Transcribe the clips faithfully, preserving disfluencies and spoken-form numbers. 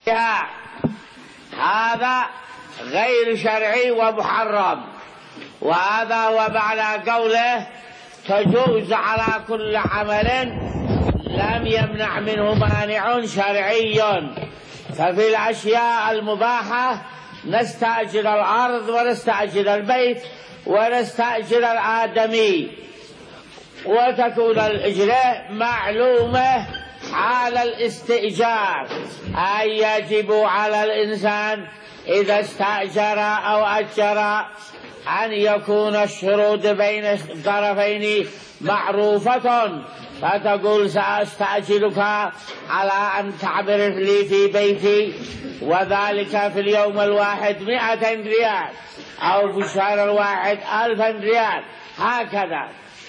هذا غير شرعي ومحرم. وهذا هو معنى قوله تجوز على كل عمل لم يمنع منه مانع شرعي. ففي الأشياء المباحة نستأجر الأرض ونستأجر البيت ونستأجر الآدمي، وتكون الإجرة معلومة حال الاستئجار، أي يجب على الإنسان إذا استأجر أو أجر أن يكون الشروط بين الطرفين معروفة، فتقول سأستأجرك على أن تعبر لي في بيتي، وذلك في اليوم الواحد مئة ريال، أو في الشهر الواحد ألفا ريال، هكذا.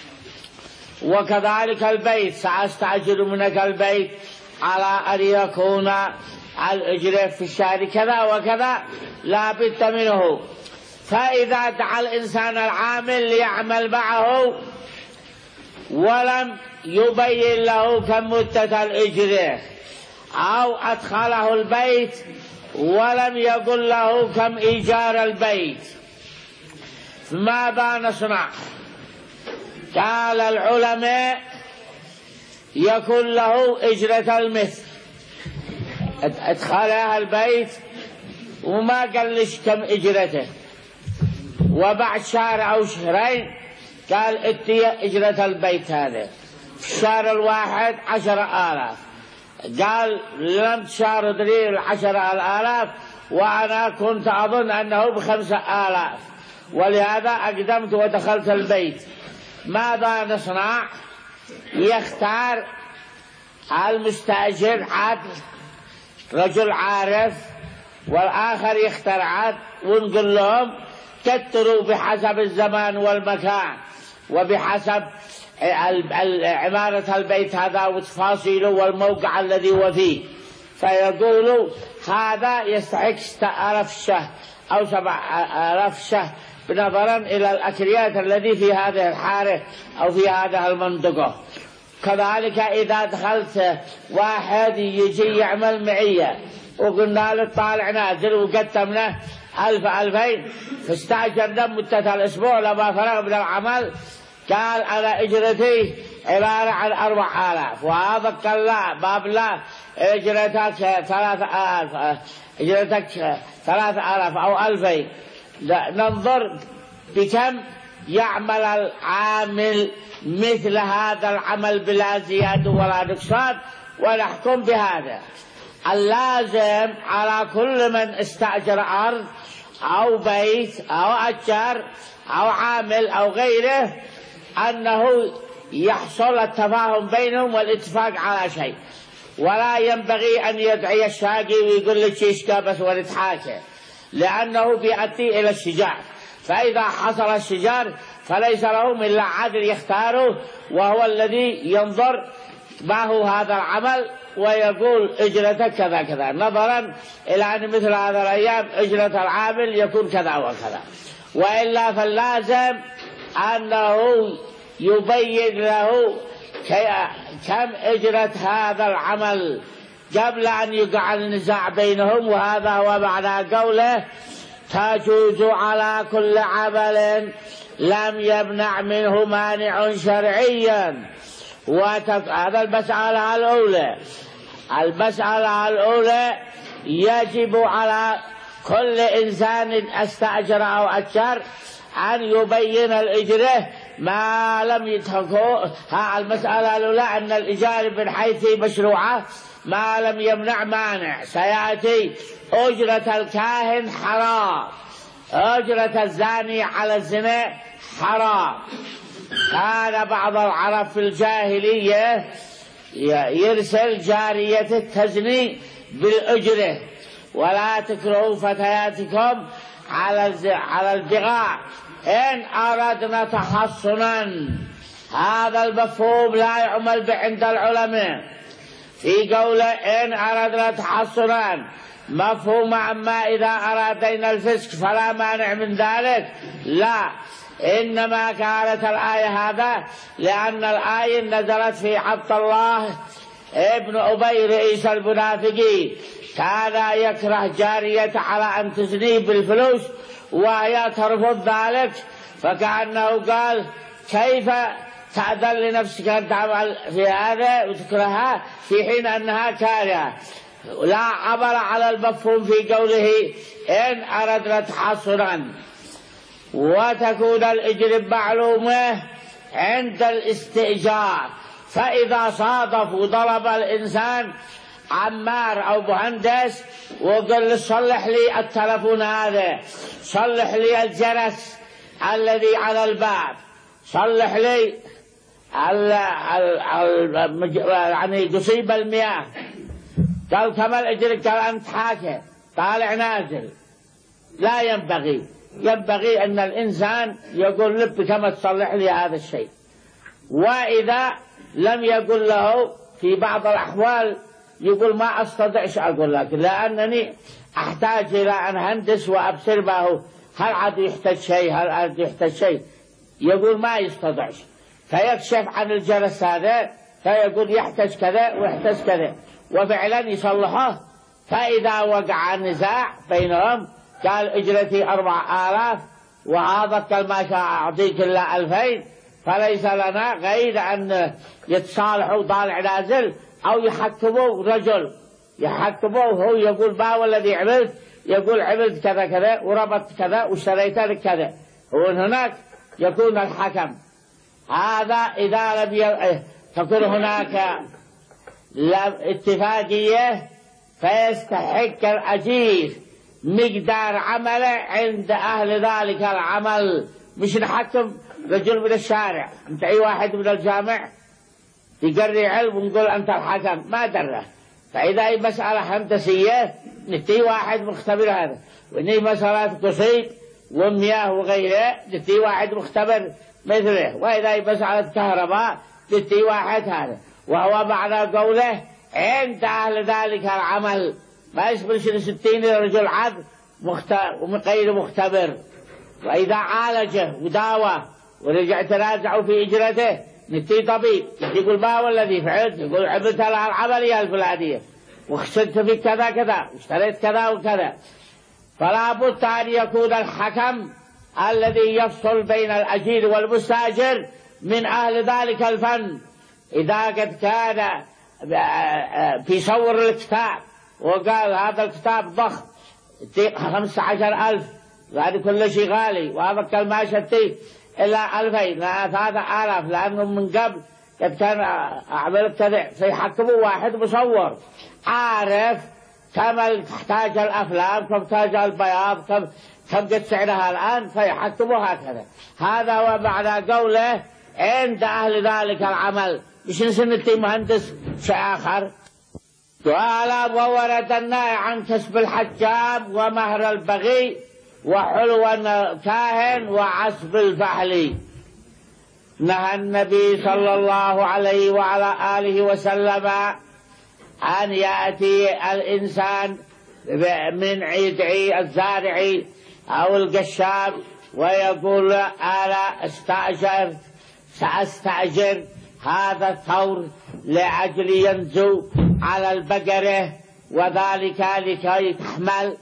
وكذلك البيت، سأستأجر منك البيت على أن يكون الأجرة في الشهر كذا وكذا، لا بد منه. فإذا دعا الإنسان العامل ليعمل معه ولم يبين له كم مدة الأجرة، أو أدخله البيت ولم يقل له كم إيجار البيت، ماذا نصنع؟ قال العلماء يكون له إجرة المثل، أدخلها البيت وما قالش كم إجرته، وبعد شهر أو شهرين قال اتي إجرة البيت هذا في الشهر الواحد عشر آلاف، قال لم تشارد لي العشر آلاف وأنا كنت أظن أنه بخمسة آلاف، ولهذا أقدمت ودخلت البيت. ماذا نصنع؟ يختار المستأجر عدل رجل عارف، والآخر يختار عدل، ونقول لهم كتروا بحسب الزمان والمكان وبحسب عمارة البيت هذا وتفاصيله والموقع الذي هو فيه، فيقولوا هذا يستحق ستة آلاف شهر أو سبع آلاف شهر، بنظرا إلى الأكريات الذي في هذه الحارة أو في هذه المنطقة. كذلك إذا دخلت واحد يجي يعمل معية وقلنا له طالع نازل وقدمنا ألف ألفين، فاستأجرنا مدة الأسبوع لما فرغ من العمل، قال أنا إجرتي عبارة عن أربع آلاف، وهذا قال لا باب لا إجرتك ثلاثة آلاف، إجرتك ثلاثة آلاف أو ألفين. ننظر بكم يعمل العامل مثل هذا العمل بلا زيادة ولا نقصان، ونحكم بهذا. اللازم على كل من استأجر أرض أو بيت أو أجر أو عامل أو غيره أنه يحصل التفاهم بينهم والاتفاق على شيء، ولا ينبغي أن يدعي الشاقي ويقول لك شيشكا بس ونتحاكي، لأنه بيؤدي إلى الشجار. فإذا حصل الشجار فليس لهم إلا عدل يختاره، وهو الذي ينظر ما هو هذا العمل ويقول اجرتك كذا كذا، نظرا إلى أن مثل هذا الأيام اجرة العامل يكون كذا وكذا. وإلا فاللازم أنه يبين له كم اجرة هذا العمل قبل أن يقع النزاع بينهم. وهذا هو معنى قوله تجوز على كل عمل لم يمنع منه مانع شرعيا. وهذا المسألة الأولى. المسألة الأولى يجب على كل إنسان استأجر أو أجر أن يبين الإجرة ما لم يتركه. المسألة الأولى أن الإجارة من حيث مشروعة ما لم يمنع مانع. سيأتي أجرة الكاهن حرام، أجرة الزاني على الزنا حرام. كان بعض العرب في الجاهلية يرسل جارية تزني بالأجرة، ولا تكرهوا فتياتكم على على البغاء إن أردنا تحصنا. هذا المفهوم لا يعمل به عند العلماء في قوله إن أردنا تحصنا، مفهوم أما إذا أرادنا الفسق فلا مانع من ذلك، لا، إنما كانت الآية هذا لأن الآية نزلت في عبد الله ابن أبي رئيس المنافقين، كان يكره جارية على أن تزني بالفلوس وهي ترفض ذلك، فكأنه قال كيف تأذن لنفسك أن تعمل في هذا وتكرهها في حين أنها كارهة. لا عبر على المفهوم في قوله إن أردنا تحصنا. وتكون الإجر معلومة عند الاستئجار، فإذا صادف وضرب الإنسان عمار أو مهندس وقال له صلح لي التلفون هذا، صلح لي الجرس الذي على الباب، صلح لي ال ال يعني قصيب المياه، قال كم الأجر؟ قال أنت حاكي طالع نازل. لا ينبغي، ينبغي أن الإنسان يقول لب كما تصلح لي هذا الشيء. وإذا لم يقل له في بعض الأحوال يقول ما أستطيعش أقول لك لأنني أحتاج إلى أن أهندس وأبصر به هل عاد يحتاج شيء هل عاد يحتاج شيء، يقول ما يستطيعش، فيكشف عن الجرس هذا فيقول يحتاج كذا ويحتاج كذا، وفعلا يصلحه. فإذا وقع النزاع بينهم قال اجرتي أربع آلاف وهذا قال ما شاء أعطيك إلا ألفين، فليس لنا غير أن يتصالحوا طالع نازل أو يحكموا رجل، يحكموه هو يقول ما هو الذي عملت، يقول عملت كذا كذا وربطت كذا واشتريت لك كذا، ومن هناك يكون الحكم. هذا إذا لم ي... تكون هناك اتفاقية فيستحق الأجير مقدار عمله عند أهل ذلك العمل، مش نحكم رجل من الشارع، انت أي واحد من الجامع يقري علم ونقول أنت الحكم ما دره. فإذا هي مسألة هندسية نتي واحد مختبر هذا، وإني مسألة قصيد ومياه وغيره نتي واحد مختبر مثله، وإذا هي مسألة كهرباء نتي واحد هذا. وهو معنى قوله عند أهل ذلك العمل، ما يشبرش لستين رجل عد غير مختبر. وإذا عالجه وداوى ورجع تنازعوا في إجرته نتي طبيب يقول ما هو الذي فعلت، يقول عملت لها العملية الفلانية وخسرت في كذا كذا واشتريت كذا وكذا. فلا بد أن يكون الحكم الذي يفصل بين الأجير والمستأجر من أهل ذلك الفن. إذا قد كان في صور الكتاب وقال هذا الكتاب ضخم خمسة عشر ألف يعني كل شيء غالي، وهذا كان ما شتي إلا ألفين ثلاثة آلاف، لأنه من قبل قد كان أعمل كذا، فيحكموا واحد مصور عارف كم تحتاج الأفلام كم تحتاج البياض كم كم قد سعرها الآن، فيحكموا هكذا. هذا هو معنى قوله عند أهل ذلك العمل، مش نسنتي مهندس شيء آخر. قال وورد النهي عن كسب الحجام ومهر البغي وحلو الكاهن وعسب الفحل. نهى النبي صلى الله عليه وعلى آله وسلم أن يأتي الإنسان من عيدعي الزارعي أو القشاب ويقول أنا استأجر سأستأجر هذا الثور لأجل ينزو على البقرة وذلك لكي تحمل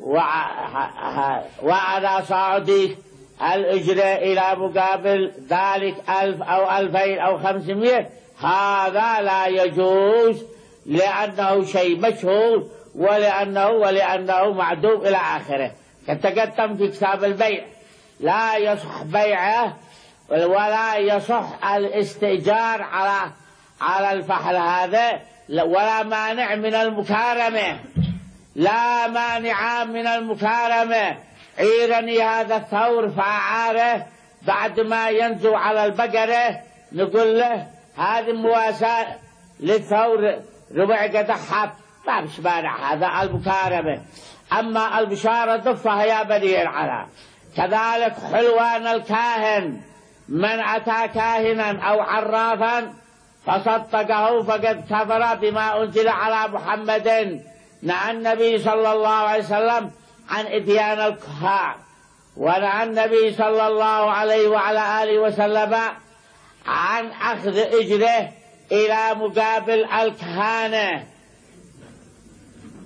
وعلى صاعدي الأجرة إلى مقابل ذلك ألف أو ألفين أو خمسمائة، هذا لا يجوز لأنه شيء مشهور ولأنه ولأنه معدوم إلى آخره. كتقدم في كتاب البيع لا يصح بيعه ولا يصح الاستئجار على على الفحل هذا، ولا مانع من المكارمة، لا مانع من المكارمة. عيرني هذا الثور فأعاره بعد ما ينزو على البقرة نقول له هذه مواساة للثور ربع قدحات ما بش مانع، هذا المكارمة. أما البشارة ضفها يا بني العلا. كذلك حلوان الكاهن، من أتى كاهنا أو عرافا فصدقه فقد كفر بما أنزل على محمد. نهى النبي صلى الله عليه وسلم عن إتيان الكهان، ونهى النبي صلى الله عليه وعلى آله وسلم عن أخذ أجره إلى مقابل الكهانة.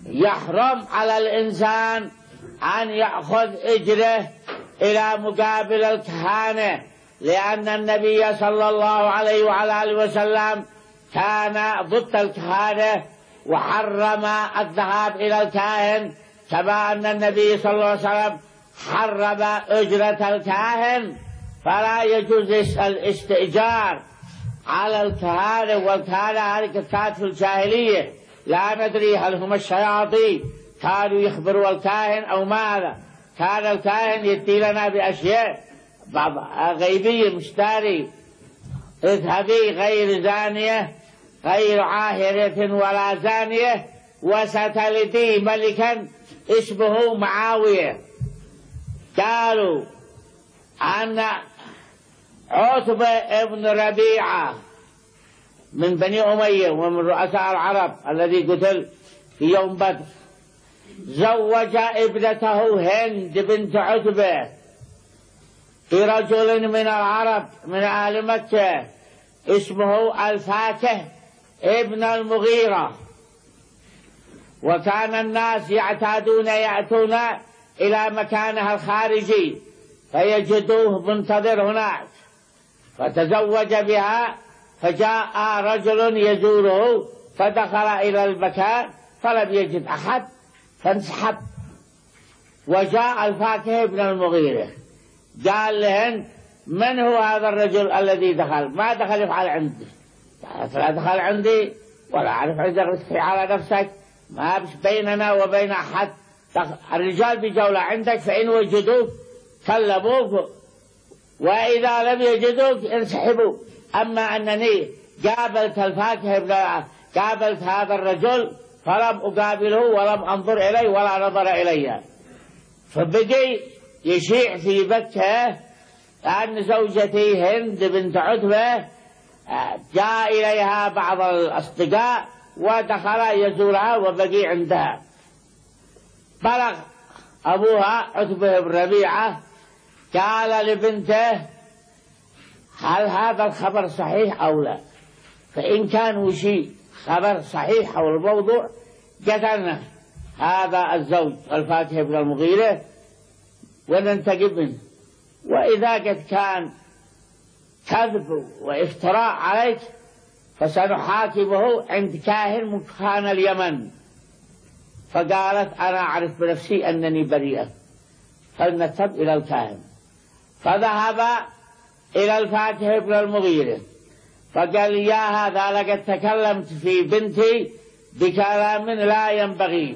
يحرم على الإنسان أن يأخذ أجره إلى مقابل الكهانة، لأن النبي صلى الله عليه وعلى آله وسلم كان ضد الكهانة وحرم الذهاب إلى الكاهن، كما أن النبي صلى الله عليه وسلم حرم أجرة الكاهن. فلا يجوز الاستئجار على الكهانة، والكهانة هذه كانت في الجاهلية، لا ندري هل هم الشياطين كانوا يخبروا الكاهن أو ماذا. كان الكاهن يأتي لنا بأشياء بعض غيبية مشتري: اذهبي غير زانية غير عاهرة ولا زانية وستلدي ملكا اسمه معاوية. قالوا أن عتبة ابن ربيعة من بني أمية ومن رؤساء العرب الذي قتل في يوم بدر زوج ابنته هند بنت عتبة برجل من العرب من أهل مكة اسمه الفاكه ابن المغيرة. وكان الناس يعتادون يأتون إلى مكانها الخارجي فيجدوه منتظر هناك، فتزوج بها. فجاء رجل يزوره فدخل إلى المكان فلم يجد أحد فانسحب، وجاء الفاكه ابن المغيرة قال لهن: من هو هذا الرجل الذي دخل؟ ما دخل يفعل عندي؟ قالت: لا دخل عندي ولا أعرف عندك على نفسك، ما بيننا وبين أحد. الرجال بجولة عندك، فإن وجدوك كلموك، وإذا لم يجدوك انسحبوا. أما أنني قابلت الفاكهة ابن قابلت هذا الرجل فلم أقابله ولم أنظر إليه ولا نظر إلي. فبقي يشيع في مكة أن زوجتي هند بنت عتبة جاء إليها بعض الأصدقاء ودخل يزورها وبقي عندها. بلغ أبوها عتبة بن ربيعة قال لبنته: هل هذا الخبر صحيح أو لا؟ فإن كان شيء خبر صحيح أو الموضوع قتلنا هذا الزوج الفاكه بن المغيرة وننتقم منه، وإذا قد كان كذب وافتراء عليك فسنحاكمه عند كاهن من كهان اليمن. فقالت: أنا أعرف بنفسي أنني بريئة، فلنذهب إلى الكاهن. فذهب إلى الفاكه بن المغيرة فقال: يا هذا لقد تكلمت في بنتي بكلام لا ينبغي،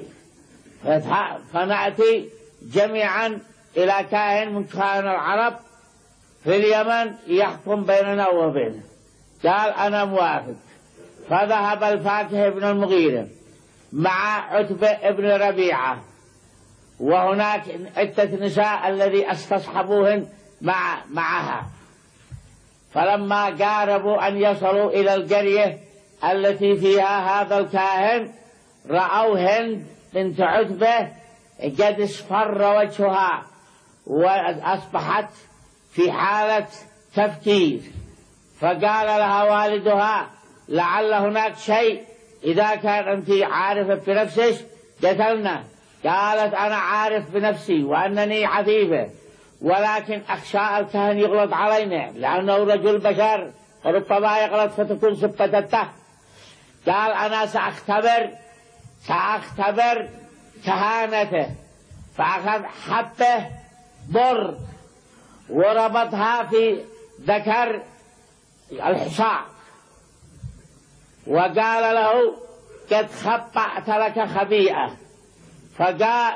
فنأتي جميعا إلى كاهن من كهان العرب في اليمن يحكم بيننا وبينه. قال: أنا موافق. فذهب الفاكه بن المغيرة مع عتبة ابن ربيعة، وهناك عدة نساء الذي استصحبوهن مع معها. فلما قاربوا أن يصلوا إلى القرية التي فيها هذا الكاهن رأوا هند بنت عتبة قد اصفر وجهها وأصبحت في حالة تفكير. فقال لها والدها: لعل هناك شيء، إذا كان أنت عارفة بنفسك قتلنا. قالت: أنا عارف بنفسي وأنني عفيفة، ولكن أخشى الكهن يغلط علينا لأنه رجل بشر وربما يغلط فتكون سبتته. قال: أنا سأختبر سأختبر كهانته. فأخذ حبة بر وربطها في ذكر الحصان وقال له: قد خبأت لك خبيئة. فقال: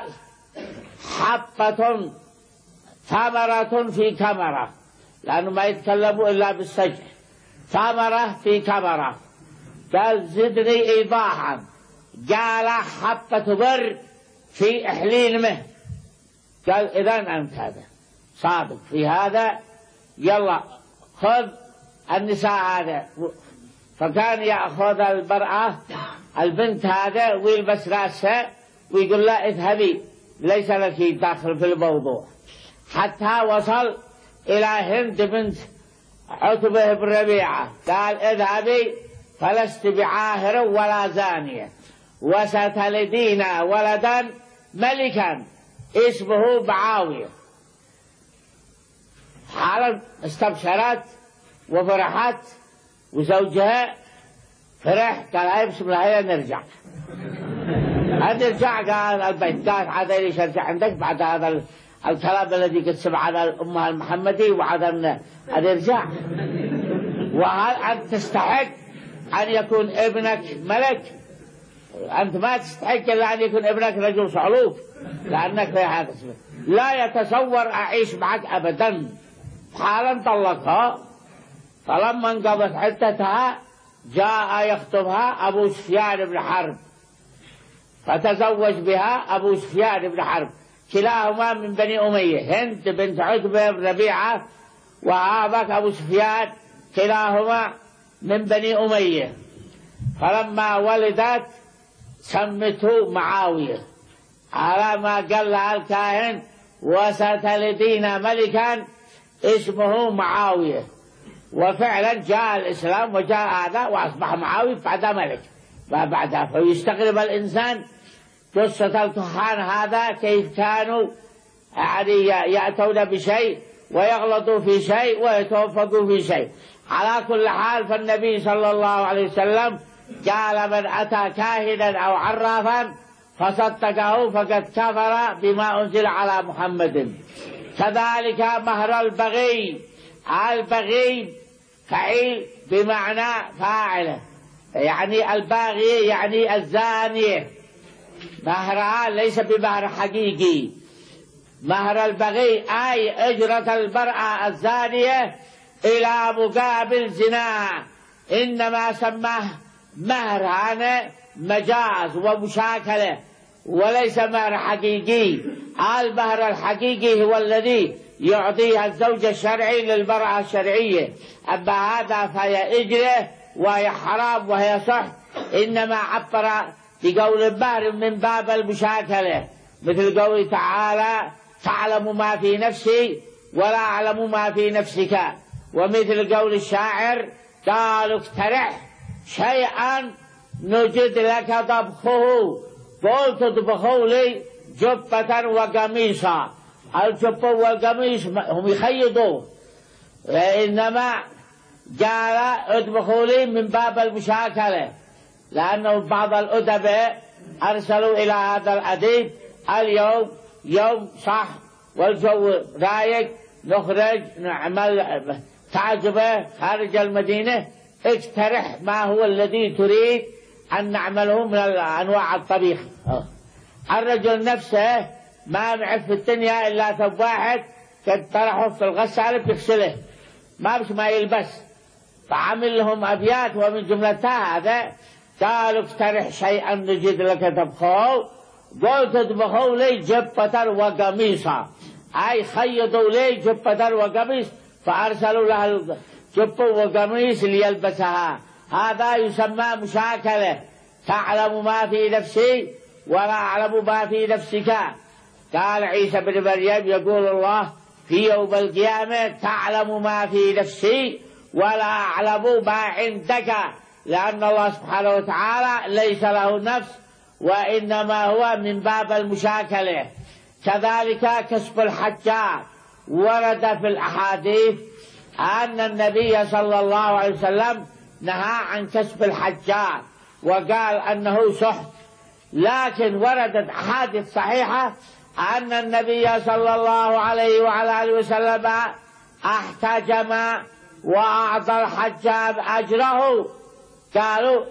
حبة ثمرة في كمرة، لأنه ما يتكلموا إلا بالسجع، ثمرة في كمرة. قال: زدني إيضاحا. قال: حبة بر في إحليل مه. قال: إذن أنت هذا صادق في هذا، يلا خذ النساء هذا. فكان يأخذ المرأة البنت هذا ويلبس رأسها ويقول لها: اذهبي ليس لك داخل في الموضوع. حتى وصل إلى هند بنت عتبة بن ربيعة. قال: اذهبي فلست بعاهر ولا زانية وستلدين ولدا ملكا اسمه معاوية. حالا استبشرت وفرحت، وزوجها فرح، قال هاي بسم الله هيا نرجع. نرجع قال البيت، قال عاد ليش ارجع عندك بعد هذا الكلام الذي قد سمع على الأمة المحمدي، وعاد أن يرجع. وهل أنت تستحق أن يكون ابنك ملك؟ أنت ما تستحق إلا أن يكون ابنك رجل صعلوك، لأنك لا يتصور أعيش معك أبدا. حالا طلقها، فلما انقضت عدتها جاء يخطبها أبو سفيان بن حرب، فتزوج بها أبو سفيان بن حرب، كلاهما من بني أمية، هند بنت عتبة بن ربيعة وهذاك أبو سفيان كلاهما من بني أمية. فلما ولدت سمته معاوية على ما قال لها الكاهن وستلدين ملكا اسمه معاوية. وفعلا جاء الإسلام وجاء هذا وأصبح معاوية بعد ملك بعدها. فيستغرب الإنسان قصة الكهان هذا كيف كانوا يعني يأتون بشيء ويغلطوا في شيء ويتوفقوا في شيء. على كل حال فالنبي صلى الله عليه وسلم قال من أتى كاهنا أو عرافا فصدقه فقد كفر بما أنزل على محمد. كذلك مهر البغي، البغي فعيل بمعنى فاعله، يعني الباغي يعني الزانية، مهرها ليس بمهر حقيقي. مهر البغي أي أجرة المرأة الزانية إلى مقابل زنا، إنما سماه مهر هذا مجاز ومشاكلة وليس مهر حقيقي. المهر الحقيقي هو الذي يعطيها الزوج الشرعي للمرأة الشرعية، أما هذا فهي إجرة وهي حرام وهي صح، إنما عبر بقول المهر من باب المشاكلة، مثل قوله تعالى تعلم ما في نفسي ولا أعلم ما في نفسك، ومثل قول الشاعر قالوا اقترح شيئا نجد لك طبخه قلت اطبخوا لي جبة وقميصا. الجبة والقميص هم يخيطوا، إنما قال اطبخوا لي من باب المشاكلة، لأنه بعض الأدباء أرسلوا إلى هذا الأديب اليوم يوم صح والجو رايق، نخرج نعمل تعجبه خارج المدينة، اقترح ما هو الذي تريد أن نعمله من أنواع الطبيخ. الرجل نفسه ما معه في الدنيا إلا ثوب واحد قد طرحه في الغسالة بيغسله، ما بس ما يلبس، فعمل لهم أبيات ومن جملتها هذا قالوا اقترح شيئا نجد لك طبخه قلت اطبخوا لي جبة وقميصا، أي خيطوا لي جبة وقميص، فأرسلوا له الجبة وقميص ليلبسها. هذا يسمى مشاكلة، تعلم ما في نفسي ولا أعلم ما في نفسك. قال عيسى بن مريم يقول الله في يوم القيامة تعلم ما في نفسي ولا أعلم ما عندك، لأن الله سبحانه وتعالى ليس له نفس وإنما هو من باب المشاكلة. كذلك كسب الحجاج، ورد في الأحاديث أن النبي صلى الله عليه وسلم نهى عن كسب الحجاج وقال أنه سحت، لكن وردت أحاديث صحيحة أن النبي صلى الله عليه وعلى آله وسلم احتجم وأعطى الحجاج أجره. قالوا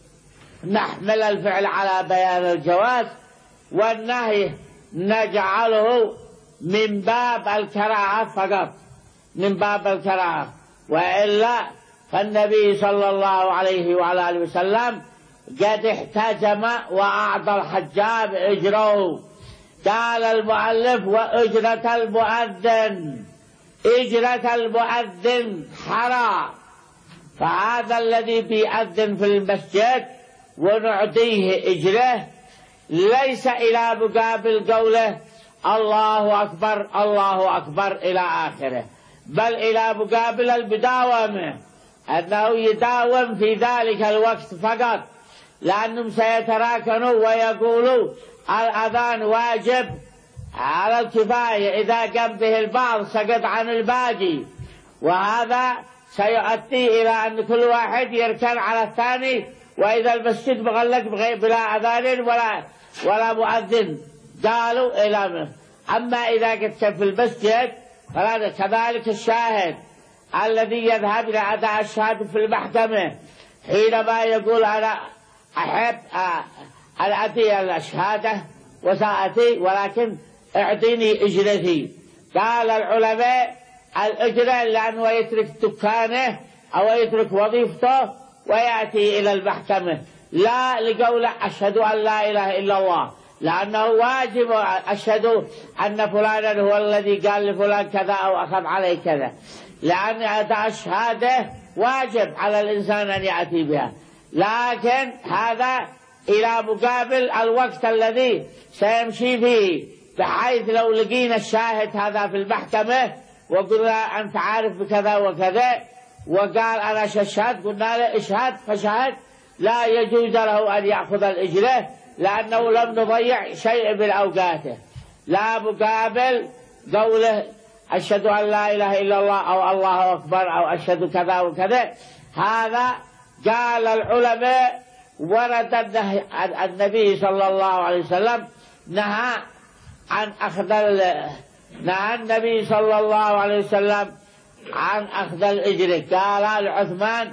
نحمل الفعل على بيان الجواز، والنهي نجعله من باب الكراهة فقط، من باب الكراهة، وإلا فالنبي صلى الله عليه وعلى آله وسلم قد احتجم وأعطى الحجاج أجره. قال المؤلف وأجرة المؤذن، أجرة المؤذن حرام، فهذا الذي بيأذن في المسجد ونعطيه أجره ليس إلى مقابل قوله الله أكبر الله أكبر إلى آخره، بل إلى مقابل المداومة، أنه يداوم في ذلك الوقت فقط، لأنهم سيتراكنوا ويقولوا الأذان واجب على الكفاية، إذا قام به البعض سقط عن الباقي، وهذا سيؤدي إلى أن كل واحد يركن على الثاني، وإذا المسجد مغلق بلا أذان ولا ولا مؤذن. قالوا إلى منه. أما إذا كنت في المسجد فلا. كذلك الشاهد الذي يذهب إلى أداء الشهادة في المحكمة حينما يقول أنا أحب أن أدي الشهادة وسأتي ولكن اعطيني أجرتي. قال العلماء الأجرة لأنه يترك دكانه أو يترك وظيفته ويأتي إلى المحكمة، لا لقول أشهد أن لا إله إلا الله، لأنه واجب أشهد أن فلانا هو الذي قال لفلان كذا أو أخذ عليه كذا، لأن أداء الشهادة واجب على الإنسان أن يأتي بها. لكن هذا إلى مقابل الوقت الذي سيمشي فيه، بحيث لو لقينا الشاهد هذا في المحكمة وقلنا أنت عارف بكذا وكذا وقال أنا شهدت، قلنا له اشهد فشهد، لا يجوز له أن يأخذ الإجرة، لأنه لم نضيع شيء من أوقاته. لا مقابل قوله أشهد أن لا إله إلا الله أو الله أكبر أو أشهد كذا وكذا. هذا قال العلماء ورد النبي صلى الله عليه وسلم نهى عن أخذ نهى النبي صلى الله عليه وسلم عن أخذ الإجر. قال لعثمان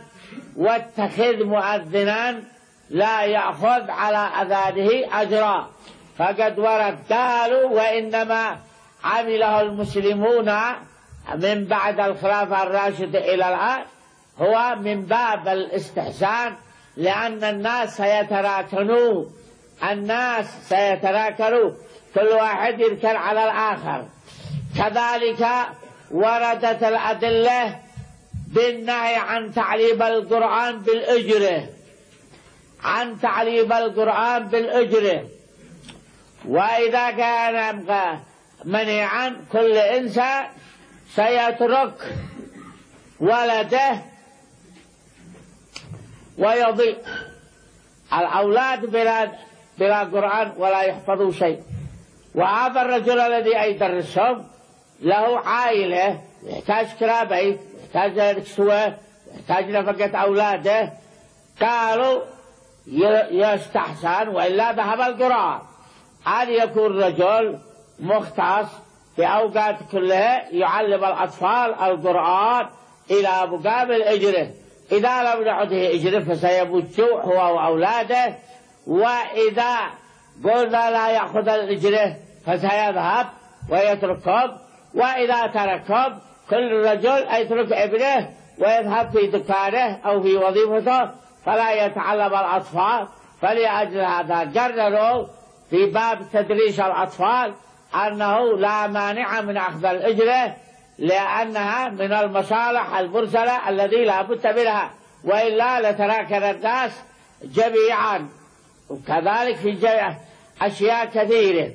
واتخذ مؤذنا لا يأخذ على أذانه أجرا، فقد ورد. قالوا وإنما عمله المسلمون من بعد الخلافة الراشدة إلى الآن هو من باب الاستحسان، لأن الناس سيتراكنوا الناس سيتراكنوا كل واحد يركن على الآخر. كذلك وردت الأدلة بالنهي عن تعليم القرآن بالأجرة، عن تعليم القرآن بالأجرة. وإذا كان منيعا كل إنسان سيترك ولده ويضيع الأولاد بلا بلا قرآن ولا يحفظوا شيء. وهذا الرجل الذي يدرسهم له عائلة، يحتاج كرا بيت، يحتاج كسوة، يحتاج نفقة أولاده. قالوا يستحسن وإلا ذهب القرآن أن يكون رجل مختص في أوقات كلها يعلم الأطفال القرآن إلى مقابل أجره. إذا لم نعطه أجره فسيموت جوع هو وأولاده، وإذا قلنا لا يأخذ الأجره فسيذهب ويتركهم، وإذا تركهم كل رجل يترك ابنه ويذهب في دكانه أو في وظيفته فلا يتعلم الأطفال. فلأجل هذا قرروا في باب تدريس الأطفال أنه لا مانع من أخذ الأجرة، لأنها من المصالح المرسلة الذي لا بد منها، وإلا لتراكن الناس جميعا. وكذلك في أشياء كثيرة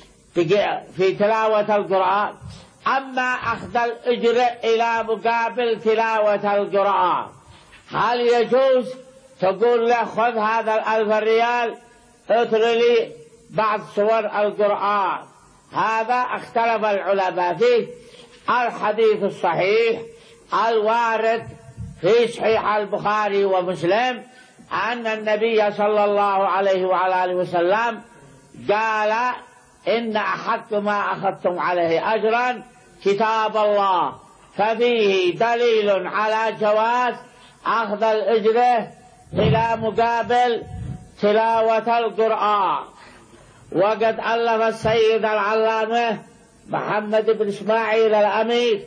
في تلاوة القرآن. أما أخذ الأجرة إلى مقابل تلاوة القرآن، هل يجوز تقول له خذ هذا الألف ريال اتل لي بعض سور القرآن؟ هذا اختلف العلماء فيه. الحديث الصحيح الوارد في صحيح البخاري ومسلم أن النبي صلى الله عليه وعلى آله وسلم قال إن أحق ما أخذتم عليه أجرا كتاب الله، ففيه دليل على جواز أخذ الأجرة إلى مقابل تلاوة القرآن. وقد ألف السيد العلامة محمد بن إسماعيل الأمير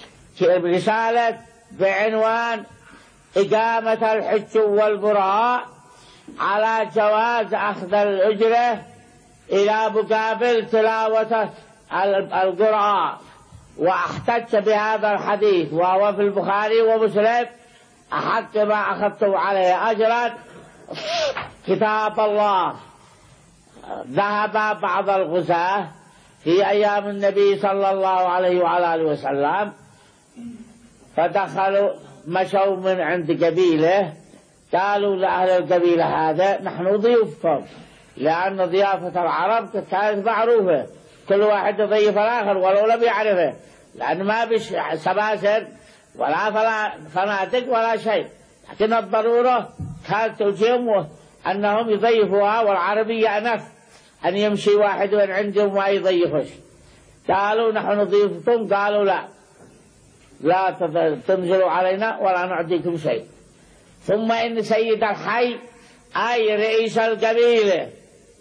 رسالة بعنوان إقامة الحج والبراء على جواز أخذ الأجرة إلى مقابل تلاوة القرآن، واحتج بهذا الحديث وهو في البخاري ومسلم أحق ما أخذتم عليه أجرا كتاب الله. ذهب بعض الغزاة في أيام النبي صلى الله عليه وعلى آله وسلم فدخلوا مشوا من عند قبيلة قالوا لأهل القبيلة هذا نحن ضيوفكم، لأن ضيافة العرب كانت معروفة، كل واحد يضيف الآخر ولو لم يعرفه، لأن ما بيش سباسر ولا فنادق ولا شيء، لكن الضرورة كانت تلزمهم أنهم يضيفوها، والعربية أنف أن يمشي واحد من عندهم وما يضيفش. قالوا نحن ضيوفكم، قالوا لا لا تنزلوا علينا ولا نعطيكم شيء. ثم إن سيد الحي أي رئيس القبيلة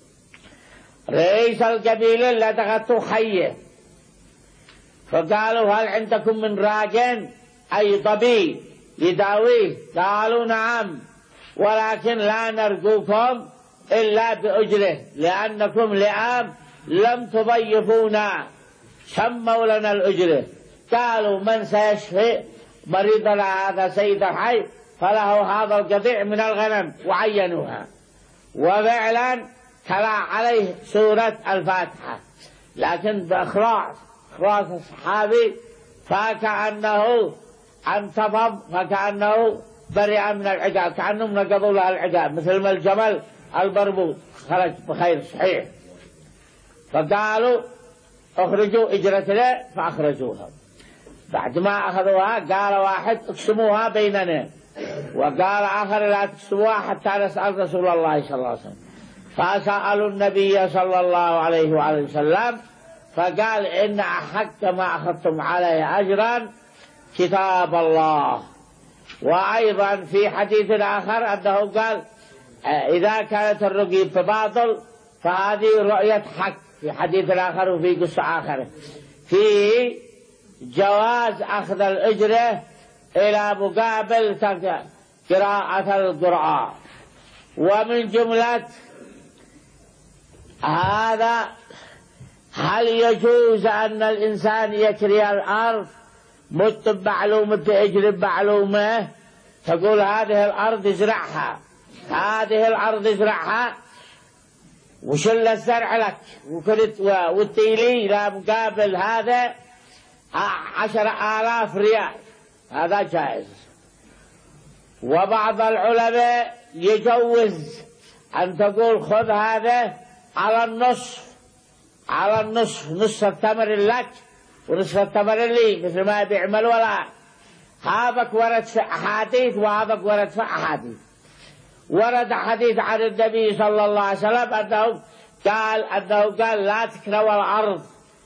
رئيس القبيلة لدغته حية، فقالوا هل عندكم من راجل أي طبيب يداويه؟ قالوا نعم، ولكن لا نرجوكم إلا بأجره، لأنكم لئام لم تضيفونا، سموا لنا الأجرة. قالوا من سيشفي مريضنا هذا سيد الحي فله هذا القطيع من الغنم، وعينوها، وفعلا تلا عليه سورة الفاتحة، لكن بإخلاص إخلاص الصحابي، فكأنه انتفض، فكأنه برئ من العقاب، كأنهم نقضوا له العقاب، مثل ما الجمل البربوط خرج بخير صحيح. فقالوا اخرجوا اجرتنا، فاخرجوها. بعد ما اخذوها قال واحد اقسموها بيننا، وقال اخر لا تقسموها حتى نسأل رسول الله صلى الله عليه وسلم. فسألوا النبي صلى الله عليه وآله وسلم، فقال إن أحق ما أخذتم عليه أجرا كتاب الله. وأيضا في حديث آخر أنه قال إذا كانت الرقية بباطل فهذه رؤية حق، في حديث آخر وفي قصة آخر في جواز أخذ الأجرة إلى مقابل قراءة القرآن. ومن جملة هذا هل يجوز أن الإنسان يكري الأرض مت بمعلومة بأجر بمعلومة، تقول هذه الأرض ازرعها، هذه الأرض ازرعها وشل الزرع لك وكنت والتيلي لا مقابل هذا عشر آلاف ريال، هذا جائز. وبعض العلماء يجوز أن تقول خذ هذا على النصف، على النصف، نصف التمر لك ونصف التمر لي، مثل ما بيعمل. ولا هذاك ورد في أحاديث وهذاك ورد في أحاديث. ورد حديث عن النبي صلى الله عليه وسلم أنه قال أنه قال لا تكروا الأرض،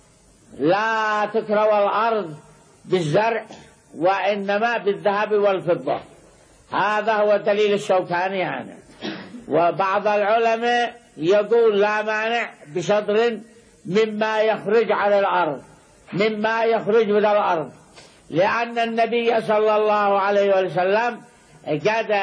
لا تكروا الأرض بالزرع وإنما بالذهب والفضة. هذا هو دليل الشوكاني يعني. وبعض العلماء يقول لا مانع بشطر مما يخرج على الأرض، مما يخرج من الأرض، لأن النبي صلى الله عليه وسلم قد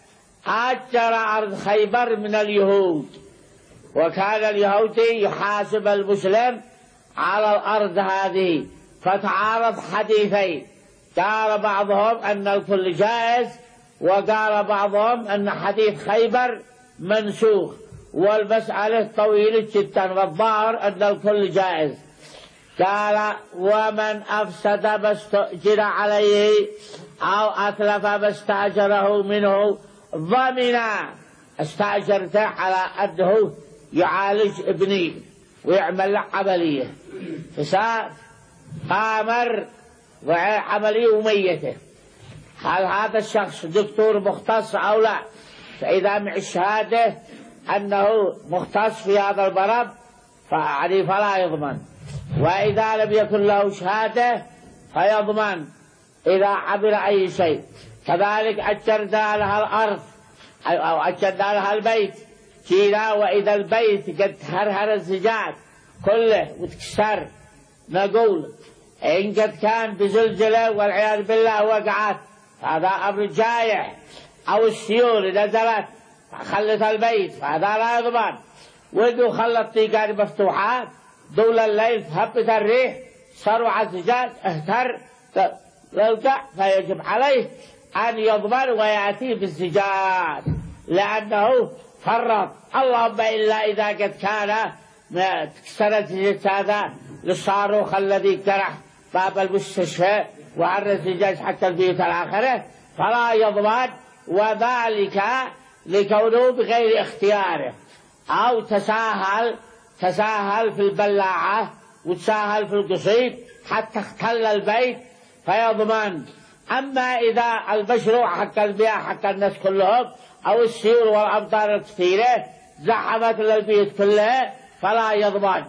أجر أرض خيبر من اليهود، وكان اليهودي يحاسب المسلم على الأرض هذه، فتعارض حديثين، قال بعضهم أن الكل جائز، وقال بعضهم أن حديث خيبر منسوخ، والمسألة طويلة جدا، والظاهر أن الكل جائز. قال ومن أفسد ما استأجر عليه أو أتلف ما استأجره منه ضمن، استأجرته على أنه يعالج ابني ويعمل له عملية، فساد قامر وعملية وميته، هل هذا الشخص دكتور مختص أو لا؟ فإذا مع الشهادة أنه مختص في هذا المرض فعني فلا يضمن، وإذا لم يكن له شهادة فيضمن إذا عمل أي شيء. كذلك أجرنا لها الأرض أو أجرنا لها البيت كينا، وإذا البيت قد هرهر الزجاج كله وتكسر، نقول إن قد كان بزلزلة والعياذ بالله وقعت، هذا أمر جايح، أو السيول نزلت خلت البيت، فهذا لا يضمن. وإنه خلت طيقان مفتوحات دول الليل هبت الريح صرع الزجاج اهتر للقع، فيجب عليه أن يضمن ويأتي بالزجاج لأنه فرط. اللهم إلا إذا قد كان كسرت هذا للصاروخ الذي جرح باب المستشفى وعرى الزجاج حتى البيوت الآخرة، فلا يضمن وذلك لكونه بغير اختياره، أو تساهل تساهل في البلاعة وتساهل في القصيد حتى اختل البيت فيضمن. أما إذا المشروع حق البيئة حق الناس كلهم أو السيول والأمطار الكثيرة زحمت البيت كله فلا يضمن.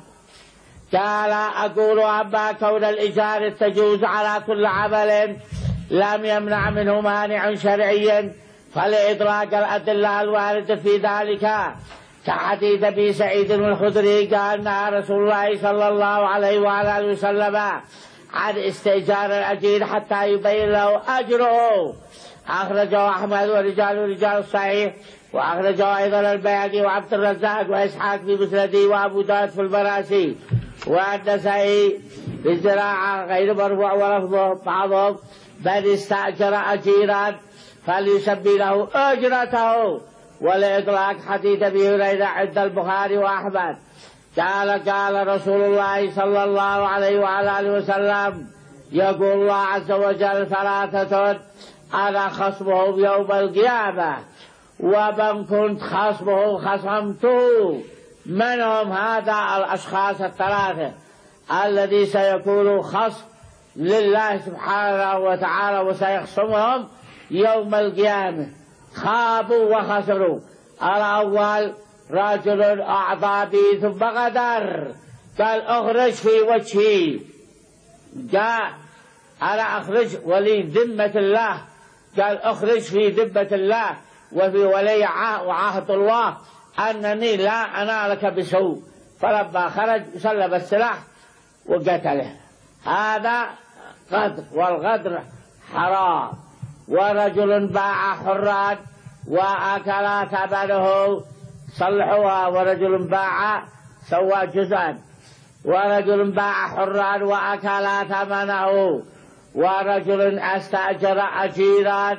قال أقول أما كون الإجارة تجوز على كل عمل لم يمنع منه مانع شرعي فلإدراك الأدلة الواردة في ذلك كحديث أبي سعيد الخدري قال نهى رسول الله صلى الله عليه وآله وسلم عن استئجار الأجير حتى يبين له أجره. أخرجه أحمد ورجال رجال الصحيح، وأخرجه أيضا البيهقي وعبد الرزاق وإسحاق في مسنده وأبو داود في المراسي والنسائي في الزراعة غير مرفوع ولفظه بعضهم بل استأجر أجيرا فليسمي له أجرته. ولإطلاق حديث أبي هريرة عند البخاري وأحمد قال قال رسول الله صلى الله عليه وآله وسلم يقول الله عز وجل ثلاثة أنا خصمهم يوم القيامة ومن كنت خصمه خصمته. من هم هذا الأشخاص الثلاثة الذي سيكون خصم لله سبحانه وتعالى وسيخصمهم يوم القيامة؟ خابوا وخسروا. الأول رجل أعطى بي ثم غدر قال أخرج في وجهي، جاء أنا أخرج ولي ذمة الله قال أخرج في ذمة الله وفي ولي وعهد الله أنني لا أنالك بسوء، فلما خرج سلب السلاح وقتله. هذا غدر، والغدر حرام. ورجل باع حرا وأكل ثمنه صلحوها، ورجل باع سوى جزءا، ورجل باع حرا وأكل ثمنه، ورجل استأجر أجيرا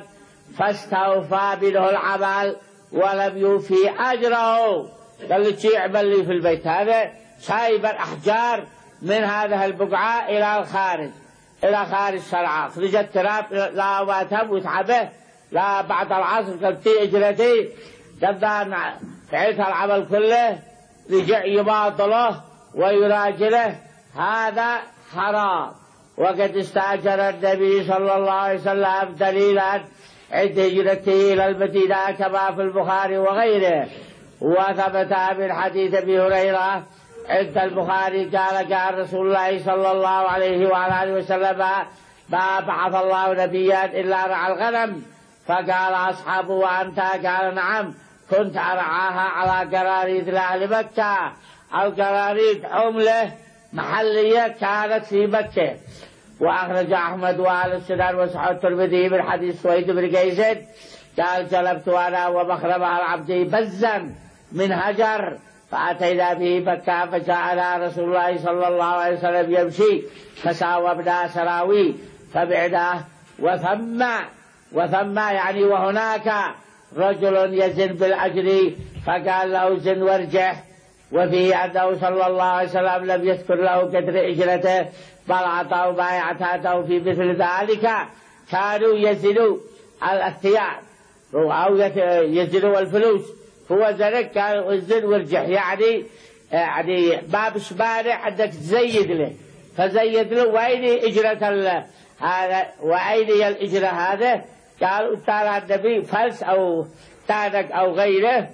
فاستوفى منه العمل ولم يوفي أجره. قال لي شي اعمل لي في البيت هذا، سايب الأحجار من هذه البقعة إلى الخارج إلى خارج صنعاء، خرج التراب لا واتم وتعبه لا بعد العصر قلتي اجرتي قدان فعلت العمل كله رجع يباطله ويراجله. هذا حرام. وقد استأجر النبي صلى الله عليه وسلم دليلا عند هجرته إلى المدينة كما في البخاري وغيره. وثبت من حديث أبي هريرة عند البخاري قال قال رسول الله صلى الله عليه وآله وسلم ما بعث الله نبيا إلا رعى الغنم. فقال أصحابه وأنت؟ قال نعم كنت أرعاها على قراريد لأهل مكة. القراريد عملة محلية كانت في مكة. وأخرج أحمد وآل السنن وصححه الترمذي من حديث سويد بن قيس قال جلبت أنا ومخرمة العبد بزا من هجر فأتينا به مكة فجاءنا رسول الله صلى الله عليه وسلم يمشي فساومنا سراوي فبعناه وثم وثم يعني وهناك رجل يزن بالأجر فقال له زن وارجح. وفيه أنه صلى الله عليه وسلم لم يذكر له قدر إجرته بل أعطاه ما يعتاده في مثل ذلك. كانوا يزنوا الثياب أو يزنوا الفلوس، هو ذلك كان الزن وارجح يعني يعني باب شبارع عندك تزيد له فزيد له وأين إجرة هذا وأين هي الإجرة هذا؟ قالوا تعالى النبي فلس أو تانك أو غيره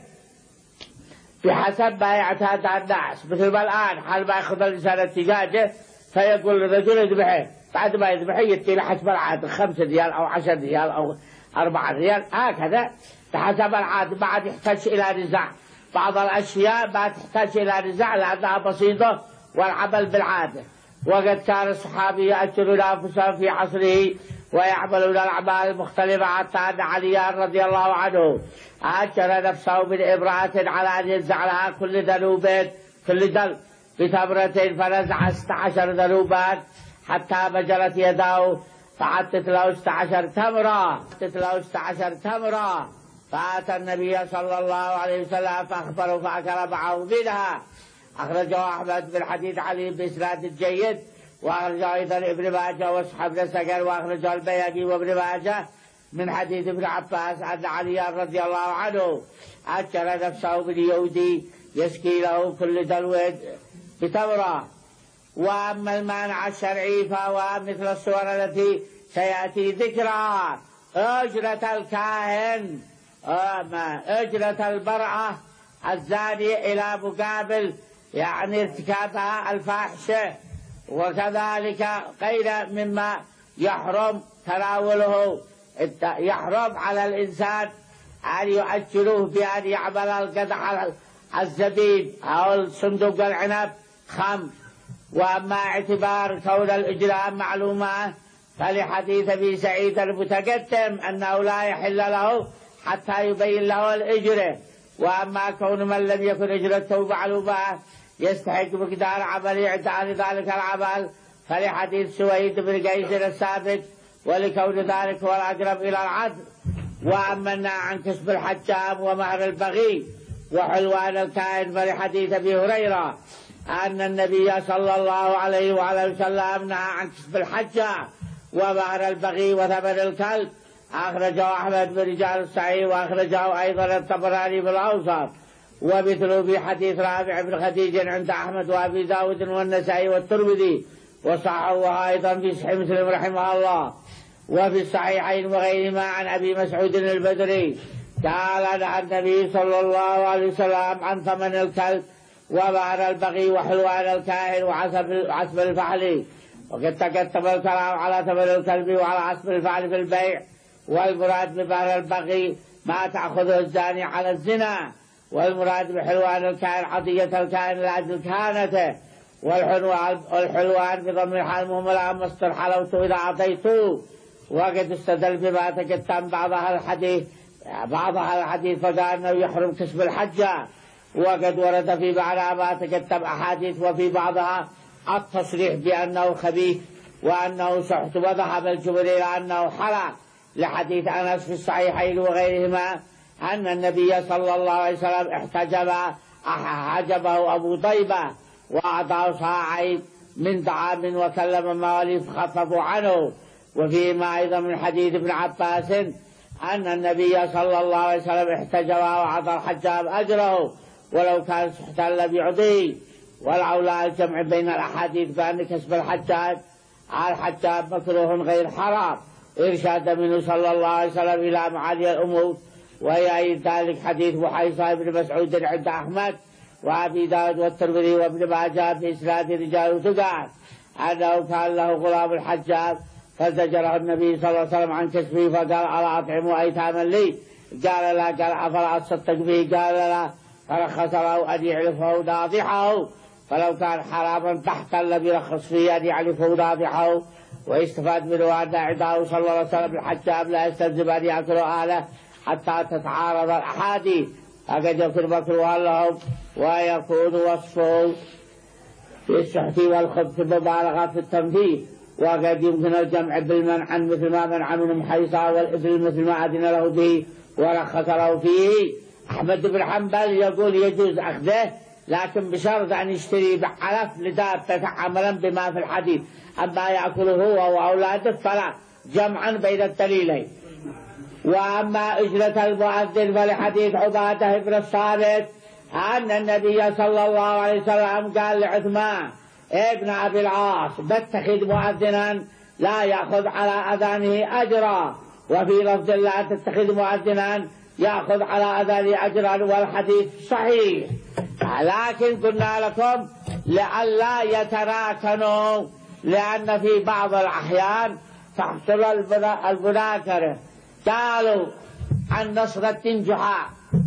بحسب ما يعتاد الناس. مثل ما الآن حال ما يأخذ الإنسان التجاجة فيقول الرجل يذبحه، بعد ما يذبحه يدي حسب العادة خمسة ريال أو عشر ريال أو أربعة ريال هكذا بحسب العادة. بعد يحتاج إلى نزاع بعض الأشياء ما تحتاج إلى نزاع لأنها بسيطة والعمل بالعادة. وقد كان الصحابي يأجرون أنفسهم في عصره ويعملون الأعمال المختلفة حتى أن علي رضي الله عنه أجر نفسه من امرأة على أن ينزع لها كل ذنوب كل ذنب بتمرة فنزع ست عشر ذنوبا حتى مجلت يداه فعدت له ست عشر تمرة عدت له ست عشر تمرة فأتى النبي صلى الله عليه وسلم فأخبره فأكل معه منها. أخرجه أحمد بن حديث علي بإسناد جيد، وأخرجه أيضا ابن ماجه وأصحاب بن سكر، وأخرجه البيهقي وابن ماجه من حديث ابن عباس أن علي رضي الله عنه أجر نفسه باليهودي يسقي له كل دلو بتمرة. وأما المانع الشرعي فهو مثل الصور التي سيأتي ذكرها: أجرة الكاهن، أجرة المرأة الزانية إلى مقابل يعني ارتكابها الفاحشة، وكذلك غير مما يحرم تناوله. يحرم على الإنسان أن يؤجره بأن يعمل القدح الزبيب أو صندوق العنب خمس. وأما اعتبار كون الإجراء معلومة فلحديث أبي سعيد المتقدم أنه لا يحل له حتى يبين له الإجرة. وأما كون من لم يكن إجرته معلومة يستحق مقدار عمل عند ذلك العمل فلحديث سويد بن قيس السابق ولكون ذلك هو الأقرب إلى العدل. وأما النهي عن كسب الحجام ومهر البغي وحلوان الكائن فلحديث أبي هريرة أن النبي صلى الله عليه وعلى وسلم نهى عن كسب الحجام ومهر البغي وثمن الكلب. أخرجه أحمد برجال الصحيح وأخرجه أيضا الطبراني بالأوسط. ومثله في حديث رافع بن خديج عند أحمد وأبي داود والنسائي والترمذي وصححه أيضا في صحيح مسلم رحمه الله. وفي الصحيحين وغيرهما عن أبي مسعود البدري قال نهى النبي صلى الله عليه وسلم عن ثمن الكلب ومهر البغي وحلوان الكاهن وعصب الفحل. وقد تكتب الكلام على ثمن الكلب وعلى عصب الفحل في البيع، والمراد بمهر البغي ما تأخذه الزاني على الزنا، والمراد بحلوان الكائن عطية الكائن لأجل كهانته. والحلوان بضم الحال مهملة مصدر حلوته إذا أعطيته. وقد استدل بما تكتم بعضها الحديث بعضها الحديث فقال أنه يحرم كسب الحجة. وقد ورد في بعضها ما تكتم أحاديث وفي بعضها التصريح بأنه خبيث وأنه سحت، وذهب الجمهور إلى أنه حرام لحديث أنس في الصحيحين وغيرهما أن النبي صلى الله عليه وسلم احتجب حجبه أبو طيبة وأعطاه صاعين من طعام وكلم مواليه فخففوا عنه. وفيما أيضا من حديث ابن عباس أن النبي صلى الله عليه وسلم احتجب وأعطى الحجاب أجره ولو كان سحتا لم يعطيه. والأولى الجمع بين الأحاديث بأن كسب الحجاب على الحجاب مكروه غير حرام إرشاد منه صلى الله عليه وسلم إلى معالي الأمور. وهي ذلك حديث بحيصة بن مسعود عند أحمد وأبي داود والترمذي وابن ماجه في إسناد رجال ثقات أنه كان له غلام الحجاب فزجره النبي صلى الله عليه وسلم عن كسبه فقال ألا أطعموا أيتاما لي؟ قال لا. قال أفلا أتصدق به؟ قال لا. فرخص له أن يعرفه ناضحه، فلو كان حراما تحت لم يرخص فيه أن يعرفه ناضحه. ويستفاد منه أن عداه صلى الله عليه وسلم الحجاب لا يستلزم أن يأكل أهله حتى تتعارض الأحاديث، فقد يكون مكروها لهم ويكون وصفه في السحت والخبث مبالغة في التنفيذ. وقد يمكن الجمع بالمنع مثل ما منع من حيصة والإبل مثل ما أذن له به ورخص له فيه. أحمد بن حنبل يقول يجوز أخذه لكن بشرط أن يشتري بحلف لدابة عملا بما في الحديث، أما يأكله هو وأولاده فلا، جمعا بين الدليلين. وأما أجرة المؤذن فلحديث عبادة بن الصامت أن النبي صلى الله عليه وسلم قال لعثمان ابن أبي العاص بتخذ مؤذنا لا يأخذ على أذانه أجرا، وفي لفظ لا تتخذ مؤذنا يأخذ على أذانه أجرا، والحديث صحيح. لكن قلنا لكم لئلا يتراكنوا، لأن في بعض الأحيان تحصل المناكرة. قالوا عن نصر الدين جحا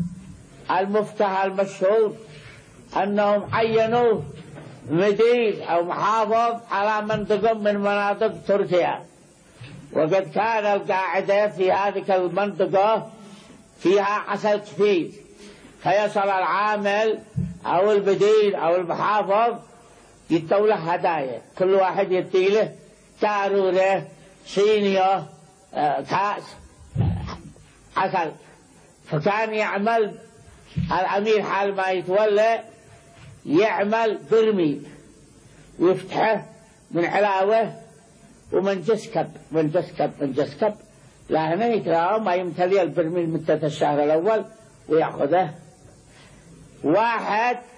المفتى المشهور أنهم عينوه مدير أو محافظ على منطقة من مناطق تركيا، وقد كان القاعدة في هذه المنطقة فيها عسل كثير، فيصل العامل أو البديل أو المحافظ يدوا له هدايا، كل واحد يدي له كارورة صينية كاس عسل. فكان يعمل الأمير حال ما يتولى يعمل برمي ويفتحه من علاوة ومن جسكب من جسكب من جسكب لا هنا يكرهه ما يمتلي البرميل مدة الشهر الأول ويأخذه. واحد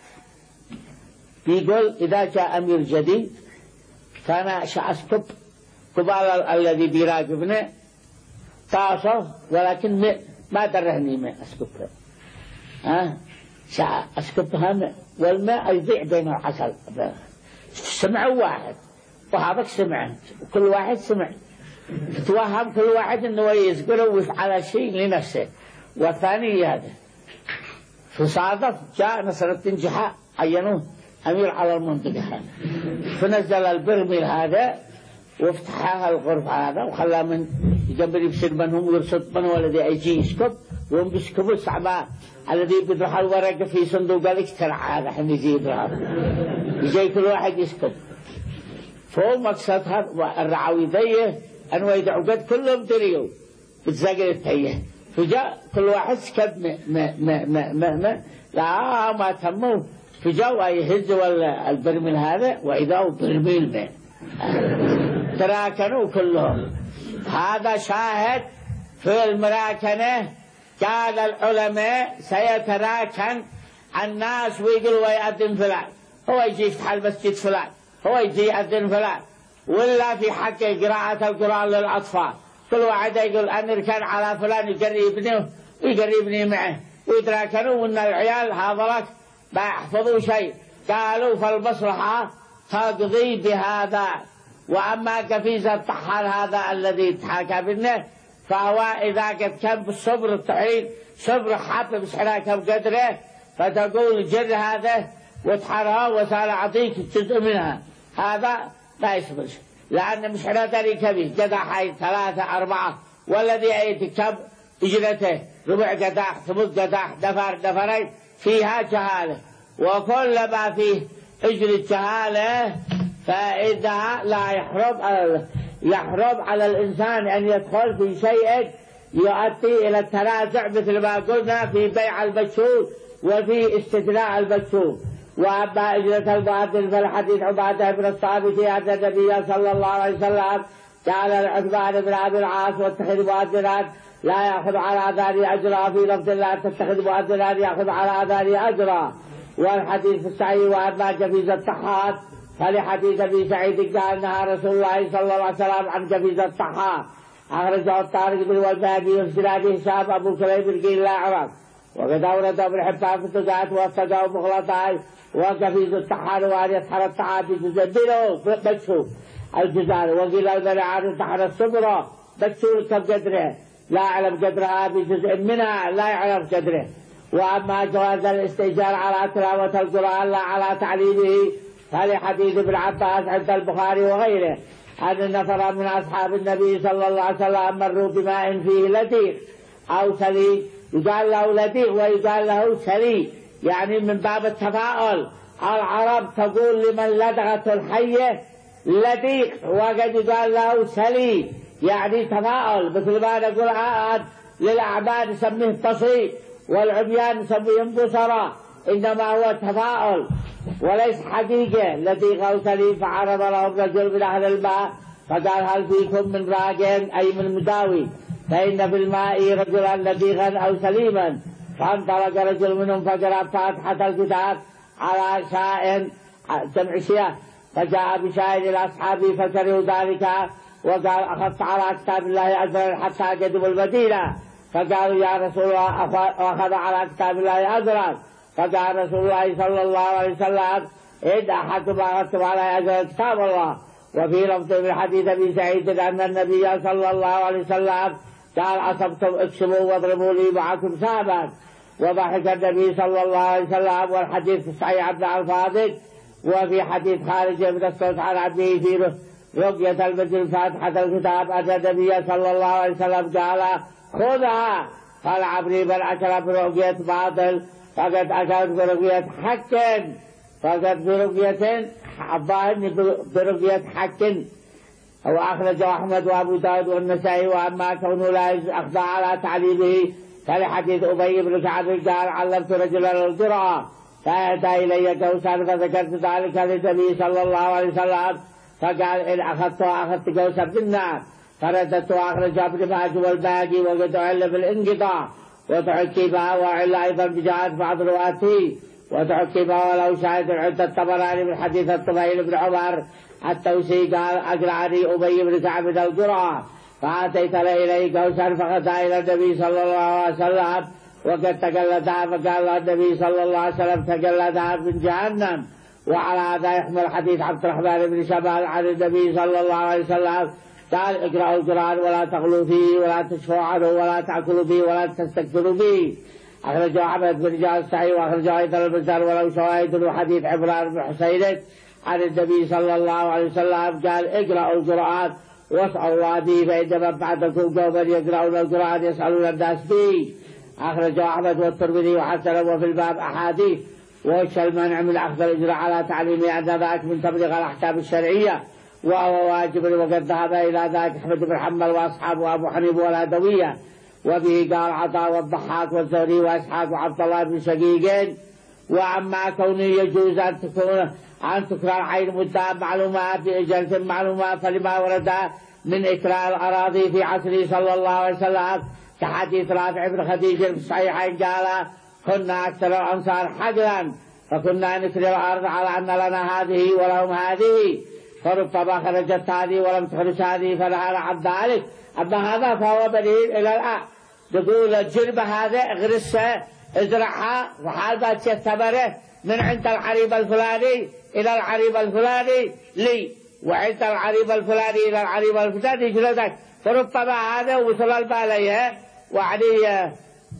يقول إذا جاء أمير جديد فأنا أسكب قبال الذي بيراقبنا طاسة ولكن ما درهني ما أسكبها، ها أسكبها ماء والماء يضيع بين العسل. سمعوا واحد وهذاك سمع، وكل واحد سمع، توهم كل واحد انه يذكره ويفعل شيء لنفسه والثاني هذا. فصادف جاء نصر الدين جحا عينوه امير على المنطقه، فنزل البرميل هذا وافتحها الغرفه هذا وخلى من يقبل يبصر منهم ويرصد من والذي يجي يسكب، وهم بيسكبوا الصعباء الذي بيدرح الورقه في صندوق الاقتراع هذا حين يجي يدرح يجي كل واحد يسكب. فهو مقصدها الرعاويذيه أنه يدعو قد كلهم دريوا بتزاقر التيه، فجاء كل واحد سكب ما ما ما ما ما, ما لا ما تموا، فجاء يهزوا البرميل هذا وإذا هو برميل ماء تراكنوا كلهم. هذا شاهد في المراكنة. قال العلماء سيتراكن الناس ويقول ويأذن فلان، هو يجي يفتح المسجد فلان، هو يجي يأذن فلان، ولا في حق قراءة القرآن للأطفال كل واحد يقول أن كان على فلان يقري ابنه ويقري ابني معه ويتراكنوا وأن العيال هذولك ما يحفظوا شيء. قالوا فالمصلحة تقضي بهذا. وأما كفيز الطحال هذا الذي تحاكى منه فهو إذا قد كان بالصبر الطحين صبر حاطب سحراك بقدره فتقول جر هذا وتحرها وصار أعطيك جزء منها، هذا لا يصبر لأن مش حراتني كبير قداح ثلاثة أربعة والذي يتكب إجرته ربع قداح ثمث قداح دفر دفرين فيها جهالة، وكل ما فيه إجر الجهالة فإذا لا يحرم يحرم على الإنسان أن يدخل في شيء يؤدي إلى التنازع مثل ما قلنا في بيع المشهور وفي استثناء المشهور. وأما إجرة المؤذن فالحديث عبادة بن الصامت أن النبي صلى الله عليه وسلم قال لعثمان بن أبي العاص واتخذ مؤذنات لا يأخذ على آذان أجرا، في لفظ لا تتخذ مؤذنات يأخذ على آذان أجرا. والحديث الصحيح. وأما جفيز الطحان فلحديث أبي سعيد قال نهى رسول الله صلى الله عليه وسلم عن جفيز الطحان، أخرجه الطارق بن والباقي وسناده هشام أبو كليب القيل لا عرف. وقد أورد ابن حبان في التقاط واتقاه مغلطاي. وجفيز الطحان وأن يطحن الطعام بجزدينه بشو الجزار، وقيل المنعان طحن الصبرة بشو كبقدره لا يعلم قدرها بجزء منها لا يعرف قدره. وأما جواز الاستئجار على تلاوة القرآن لا على تعليمه فلحديث ابن عباس عند البخاري وغيره أن نفر من أصحاب النبي صلى الله عليه وسلم مروا بماء فيه لديغ أو سليق، يقال له لديغ ويقال له سليق، يعني من باب التفاؤل. العرب تقول لمن لدغته الحية لديغ، وقد يقال له سليق يعني تفاؤل، مثل ما نقول عاد للأعباد نسميه تصيب والعميان نسميهم بصرة، إنما هو تفاؤل وليس حقيقة. لديغ أو سليم. فعرض لهم رجل من أهل الماء فقال هل فيكم من راجل أي من مداوي فإن في الماء رجلا لديغا أو سليما. فانطلق رجل منهم فقرأ فاتحة الكتاب على شاء جمع شيء، فجاء بشاء إلى أصحابه فكرهوا ذلك وقال أخذت على كتاب الله أجرا حتى قدموا المدينة. فقالوا يا رسول الله أخذ على كتاب الله أجرا. فقال رسول الله صلى الله عليه وسلم إن أحدكم أخذتم على أجر كتاب الله. وفي لفظ من حديث أبي سعيد أن النبي صلى الله عليه وسلم قال أصبتم اكسبوا واضربوا لي معكم سهما. وضحك النبي صلى الله عليه وسلم. والحديث الصحيح عن الفاضل. وفي حديث خارج بن الصوت عن عبده في رقية المجل فاتحة الكتاب أن النبي صلى الله عليه وسلم قال خذها. قال عبري بل أكل برقية باطل فقد أكلت برقية حق، فقد برقية الظاهر برقية حق. وأخرجه أحمد وأبو داود والنسائي. وأما كونه لا أخضع على تعليمه فلحديث أبي بن كعب قال علمت رجلا القراءة فأهدى إلي كوسا فذكرت ذلك للنبي صلى الله عليه وسلم فقال إن أخذتها أخذت كوسا بالنار. فردت وأخرج ابن ماجه والباقي وقد عل بالانقطاع وتعكي بها وعل أيضا بجهات بعض رواته وتعكي بها ولو شاهد عند الطبراني من حديث الطفيل بن عمر التوسي قال أقرعني أبي بن كعب من القرى فأتيت إليه كوثر فغدا إلى النبي صلى الله عليه وسلم وقد تقلدها فقال النبي صلى الله عليه وسلم تقلدها من جهنم. وعلى هذا يحمل حديث عبد الرحمن بن شبال عن النبي صلى الله عليه وسلم قال اقرأوا القرآن ولا تغلوا فيه ولا تشفوا عنه ولا تأكلوا به ولا تستكثروا به. أخرجه أحمد بن رجال الصحيح وأخرجه أيضا البزار ولو شواهد وحديث عمران بن حسين عن النبي صلى الله عليه وسلم قال اقرأوا القرآن واسألوا الله به فإن من بعدكم قوما يقرأون القرآن يسألون الناس به. أخرجه أحمد والترمذي وحسنه وفي الباب أحاديث وش المنع من أخذ الإجراء على تعليم أن ذاك من تبليغ الأحكام الشرعية وهو واجب وقد ذهب إلى ذاك أحمد بن حنبل وأصحابه أبو حنيفة والأدوية. وبه قال عطاء والضحاك والزهري وإسحاق وعبد الله بن شقيق. وأما كونه يجوز أن تكون أن تكرر عين مدة معلومات بإجازة معلومات فلما ورد من إكرار الأراضي في عصره صلى الله عليه وسلم كحديث رافع بن خديج في الصحيحين قال كنا أكثر الأنصار حجرا فكنا نكرر الأرض على أن لنا هذه ولهم هذه فربما خرجت هذه ولم تخرج هذه فنهى عن ذلك. أما هذا فهو بديل إلى الآن تقول الجربة هذا اغرسها ازرعها وهذا تثمره من عند العريب الفلاني إلى العريب الفلاني لي وعند العريب الفلاني إلى العريب الفلاني جلدك فربما هذا وصل البالية وعليه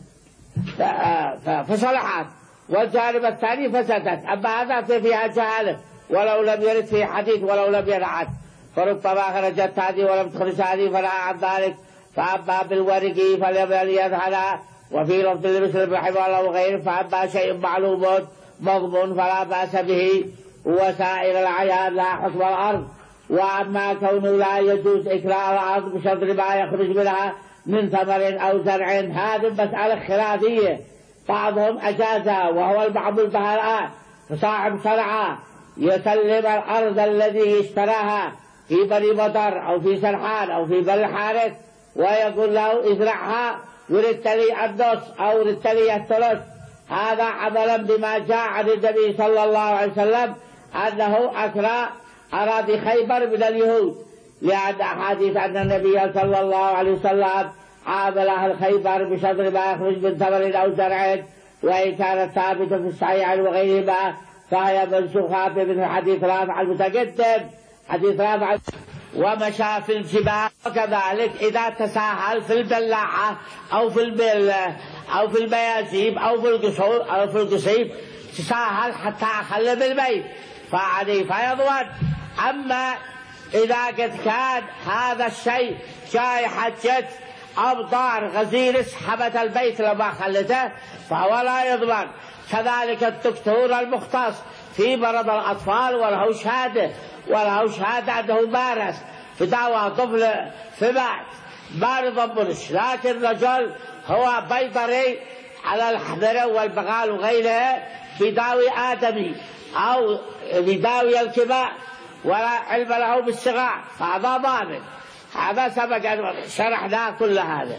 فصلحت والجانب الثاني فسدت. أما هذا فيها جهالة ولو لم يرد في حديث ولو لم يرعد فربما خرجت هذه ولم تخرج هذه فلا عن ذلك. فأما بالورق فلم يذهلها وفي لفظ لمسلم رحمه الله وغيره فأما شيء معلوم مضمون فلا بأس به وسائر العيان لا حكم الأرض. وأما كونه لا يجوز إكرار الأرض بشطر ما يخرج منها من ثمر أو زرع هذه مسألة خلافية بعضهم أجازها وهو البعض البهراء فصاحب صنعاء يسلم الأرض الذي اشتراها في بني مطر أو في سرحان أو في بني الحارث ويقول له ازرعها ورثت لي النص أو ورثت لي الثلث. هذا عملا بما جاء عن النبي صلى الله عليه وسلم أنه أكرى أراضي خيبر من اليهود لأن أحاديث أن النبي صلى الله عليه وسلم عامل أهل خيبر بشطر ما يخرج من ثمر أو زرع وإن كانت ثابتة في الصحيح وغيرهما فهي منسوخة من حديث رافع المتقدم حديث رافع. ومشى في الجبال وكذلك إذا تساهل في البلاعة أو في البل أو في البيازيب أو في القصور أو في القصيب تساهل حتى أخل بالبيت فعليه فيضمن. أما إذا قد كان هذا الشيء جاي حجت أمطار غزير سحبت البيت لما خلته فهو لا يضمن. كذلك الدكتور المختص في مرض الأطفال وله شهادة وله شهادة أنه مارس في دعوة طفل في بعد ما نضمنش، لكن الرجل هو بيطري على الحذر والبغال وغيره بداوي آدمي أو بداوي الكباء ولا علم له بالصغار فهذا ضامن. هذا سبق أن شرحنا كل هذا.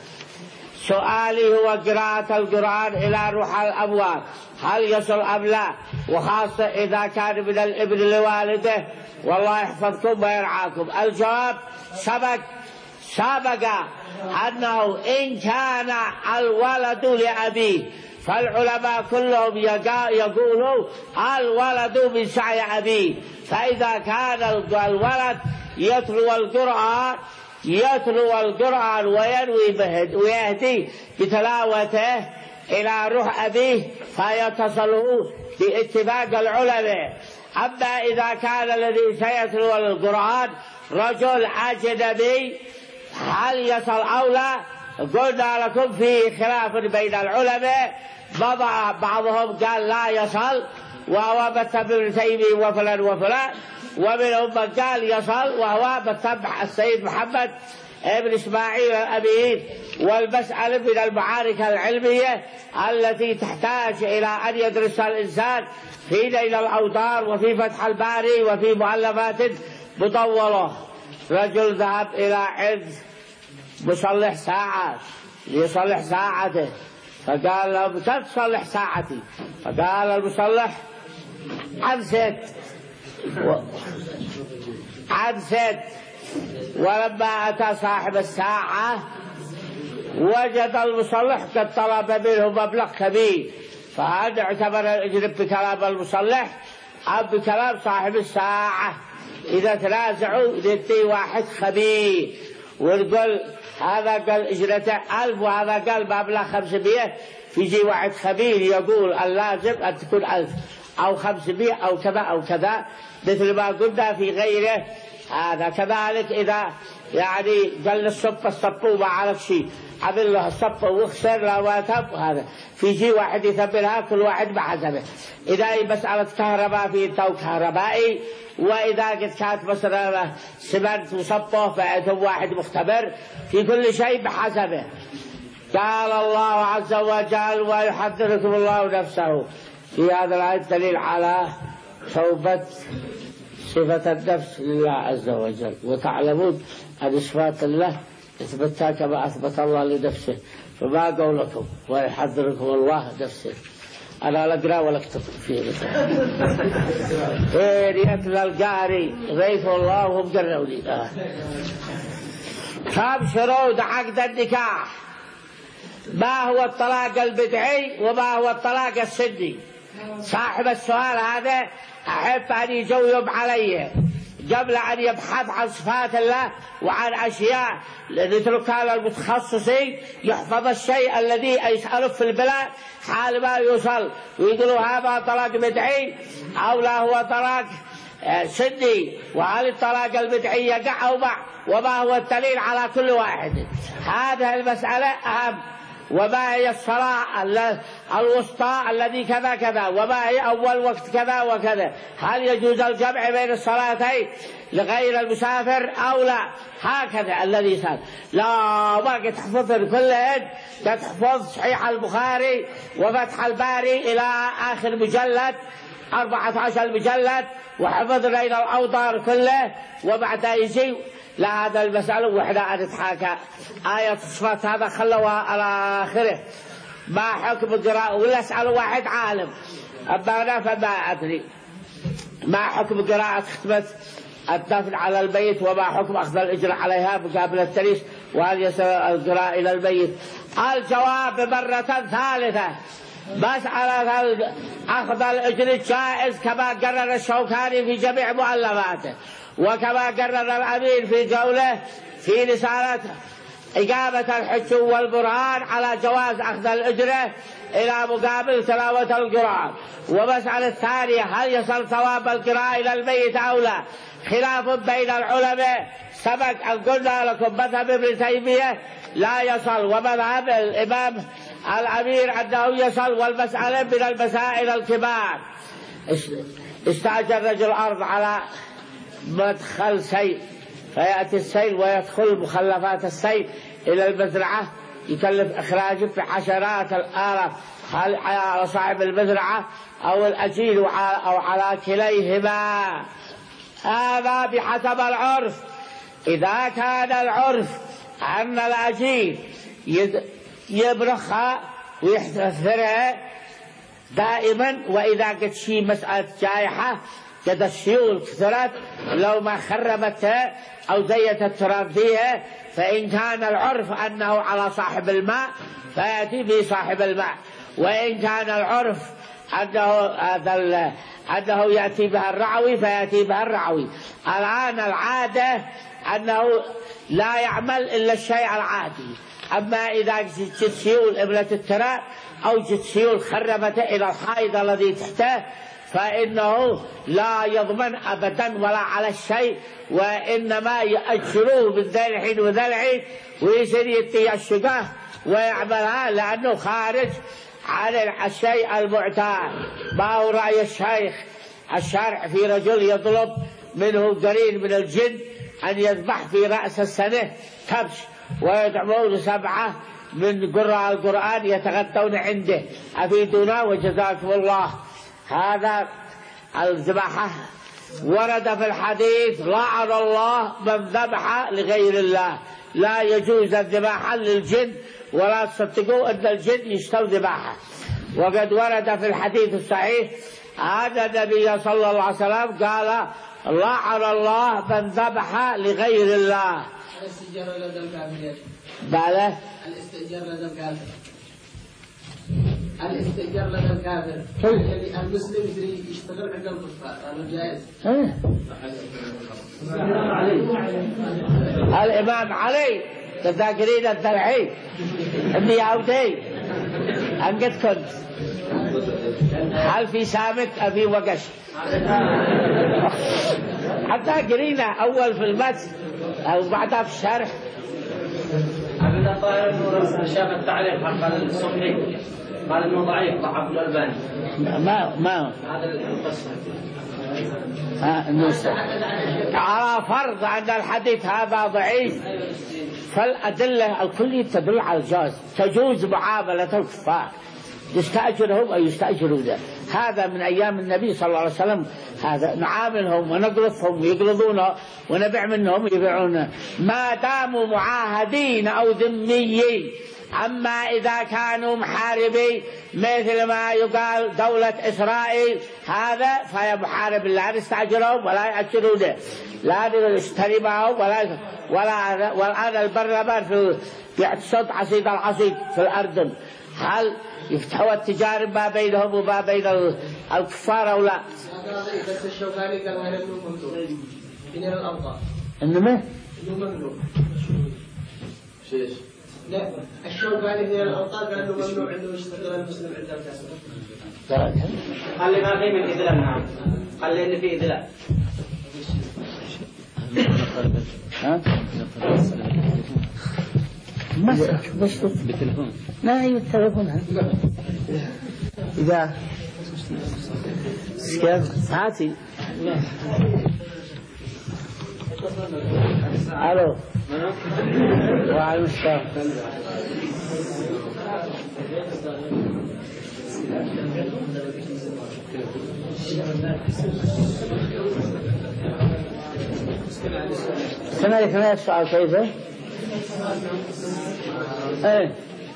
سؤالي هو قراءة القرآن إلى روح الأموات هل يصل أم لا، وخاصة إذا كان من الابن لوالده والله يحفظكم ويرعاكم. الجواب سبق سبق أنه إن كان الولد لأبيه فالعلماء كلهم يقولوا الولد من سعي أبيه. فإذا كان الولد يتلو القرآن يتلو القرآن وينوي ويهدي بتلاوته إلى روح أبيه فيتصله باتفاق العلماء. أما إذا كان الذي سيتلو القرآن رجل أجنبي هل يصل أو لا؟ قلنا لكم فيه خلاف بين العلماء، بعضهم قال لا يصل وهو مذهب ابن تيمية وفلان وفلان، ومنهم من قال يصل وهو مذهب السيد محمد ابن إسماعيل الأمين. والمسألة من المعارك العلمية التي تحتاج إلى أن يدرسها الإنسان في نيل الأوطار وفي فتح الباري وفي مؤلفات مطولة. رجل ذهب إلى عند بصلح ساعة يصلح ساعته، فقال له كم تصلح ساعتي؟ فقال المصلح عدست و... عدست. ولما أتى صاحب الساعة وجد المصلح قد طلب منه مبلغ كبير، فهذا اعتبر الأجر بكلام المصلح أو بكلام صاحب الساعة. إذا تنازعوا يدي واحد خبير ويقول هذا قال اجرته ألف وهذا قال مبلغ خمسمائة، يجي واحد خبير يقول اللازم أن تكون ألف أو خمسمائة أو كذا أو كذا، مثل ما قلنا في غيره. هذا كذلك إذا يعني قال الصفة الصفة وما عرف شيء، عمل له الصفة وخسر له واتب، هذا في جي واحد يثبرها كل واحد بحسبه. إذا مسألة كهرباء في تو كهربائي، وإذا قد كانت مثلا سمنت وصفه فعندهم واحد مختبر، في كل شيء بحسبه. قال الله عز وجل ويحذركم الله نفسه. في هذا الآية دليل على توبة صفة النفس لله عز وجل، وتعلمون أن صفات الله اثبتها كما أثبت الله لنفسه، فما قولكم ويحذركم الله نفسه. أنا لا أقرأ ولا أكتب فيه غير يتلى القاري غيث الله وهم قروني. آه. كم شروط عقد النكاح؟ ما هو الطلاق البدعي وما هو الطلاق السني؟ صاحب السؤال هذا أحب أن يجاوب عليه قبل أن يبحث عن صفات الله وعن أشياء، نتركها للمتخصصين يحفظ الشيء الذي يسأله في البلاد حال ما يوصل ويقولوا هذا طلاق بدعي أو لا هو طلاق سني، وهل الطلاق البدعي يقع أو ما، وما هو الدليل على كل واحد. هذه المسألة أهم. وما هي الصلاة الوسطى الذي كذا كذا، وما هي أول وقت كذا وكذا، هل يجوز الجمع بين الصلاتين لغير المسافر أو لا، هكذا الذي سأل. لا ما تحفظ كلهن، تحفظ صحيح البخاري وفتح الباري إلى آخر مجلد أربعة عشر مجلد، وحفظ ليل الأوطار كله، وبعد يجي لا هذا المسألة وحدة أن تحاكى آية الصفات هذا خلوها على آخره. ما حكم القراءة؟ ولا اسأل واحد عالم، أما أنا فما أدري ما حكم قراءة ختمة الدفن على البيت، وما حكم أخذ الإجر عليها مقابل التريس، وهل يصل القراءة إلى البيت؟ الجواب مرة ثالثة مسألة أخذ الإجر جائز كما قرر الشوكاني في جميع مؤلفاته، وكما قرر الأمير في قوله في رسالة إقامة الحج والبرهان على جواز أخذ الأجرة إلى مقابل تلاوة القرآن. ومسألة الثانية هل يصل ثواب القراءة إلى الميت أو لا، خلاف بين العلماء. سبق أن قلنا لكم مذهب ابن تيمية لا يصل، ومذهب الإمام الأمير أنه يصل، والمسألة من المسائل الكبار. استأجر رجل أرض على مدخل سيل، فيأتي السيل ويدخل مخلفات السيل إلى المزرعة، يكلف إخراجه في عشرات الآلاف، هل على صاحب المزرعة أو الأجير أو على كليهما؟ هذا بحسب العرف. إذا كان العرف أن الأجير يبرخها ويحتفرها دائما، وإذا قد شي مسألة جائحة قد السيول كثرت لو ما خربتها أو زيت التراب فيها، فإن كان العرف أنه على صاحب الماء فيأتي به صاحب الماء، وإن كان العرف أنه أنه يأتي بها الرعوي فيأتي بها الرعوي. الآن العادة أنه لا يعمل إلا الشيء العادي، أما إذا جت سيول إبلة التراب أو جت سيول خربته إلى الحائط الذي تحته فإنه لا يضمن أبدا ولا على الشيء، وإنما يأجروه من ذا الحين وذا الحين ويصير يتي الشقاه ويعملها، لأنه خارج عن الشيء المعتاد. ما هو رأي الشيخ الشارع في رجل يطلب منه قرين من الجن أن يذبح في رأس السنة كبش، ويدعمون سبعة من قراء القرآن يتغدون عنده، أفيدونا وجزاكم الله. هذا الذباحة ورد في الحديث لعن الله من ذبح لغير الله، لا يجوز الذباح للجن ولا تصدقوا أن الجن يشتروا ذباحه. وقد ورد في الحديث الصحيح هذا النبي صلى الله عليه وسلم قال لعن الله من ذبح لغير الله. الاستئجار لدى الكافر. بله الاستئجار لدى الكافر. الاستئجار لدى الكافر. يعني المسلم يدري يشتغل عند الكفار، هذا جائز. الإمام علي تذاكرين الدرعي ابن يهودي أنقذ كنت هل في سامك أبي وقش حتى قرينا أول في المتن أو بعدها في الشرح. عبد الطاهر بن شاف التعليق حق الصحيح قال انه ضعيف ضعف الألباني. ما ما هذا القصه على فرض أن الحديث هذا ضعيف، فالأدلة الكلية تدل على الجواز، تجوز معاملة الكفار يستأجرهم أو يستأجرون. هذا من أيام النبي صلى الله عليه وسلم، هذا نعاملهم ونقرضهم ويقرضونه ونبيع منهم يبيعون ما داموا معاهدين أو ذميين. أما إذا كانوا محاربين مثل ما يقال دولة إسرائيل هذا فهي محارب، لا نستأجرهم ولا يأجرونه، لا نشتري معهم ولا ولا والآن البرلمان في يعتصد عصيد العصيد في الأردن، هل يفتحوا التجارة ما بينهم وما بين الكفار أو لا؟ بس الشوكاني قال هذا إنه ممنوع من الأرض. إنما؟ إنه ممنوع. شيش؟ لا الشوكاني من الأوطان قال إنه ممنوع إنه يشتغل المسلم عند الكسر. قال لي ما في من إذلال. نعم قال لي إن في إذلال. ها؟ مسك بس بالتليفون. لا هي التليفون إذا كيف هاتي. ألو وعليكم السلام. كما كما السؤال كيف؟ ايه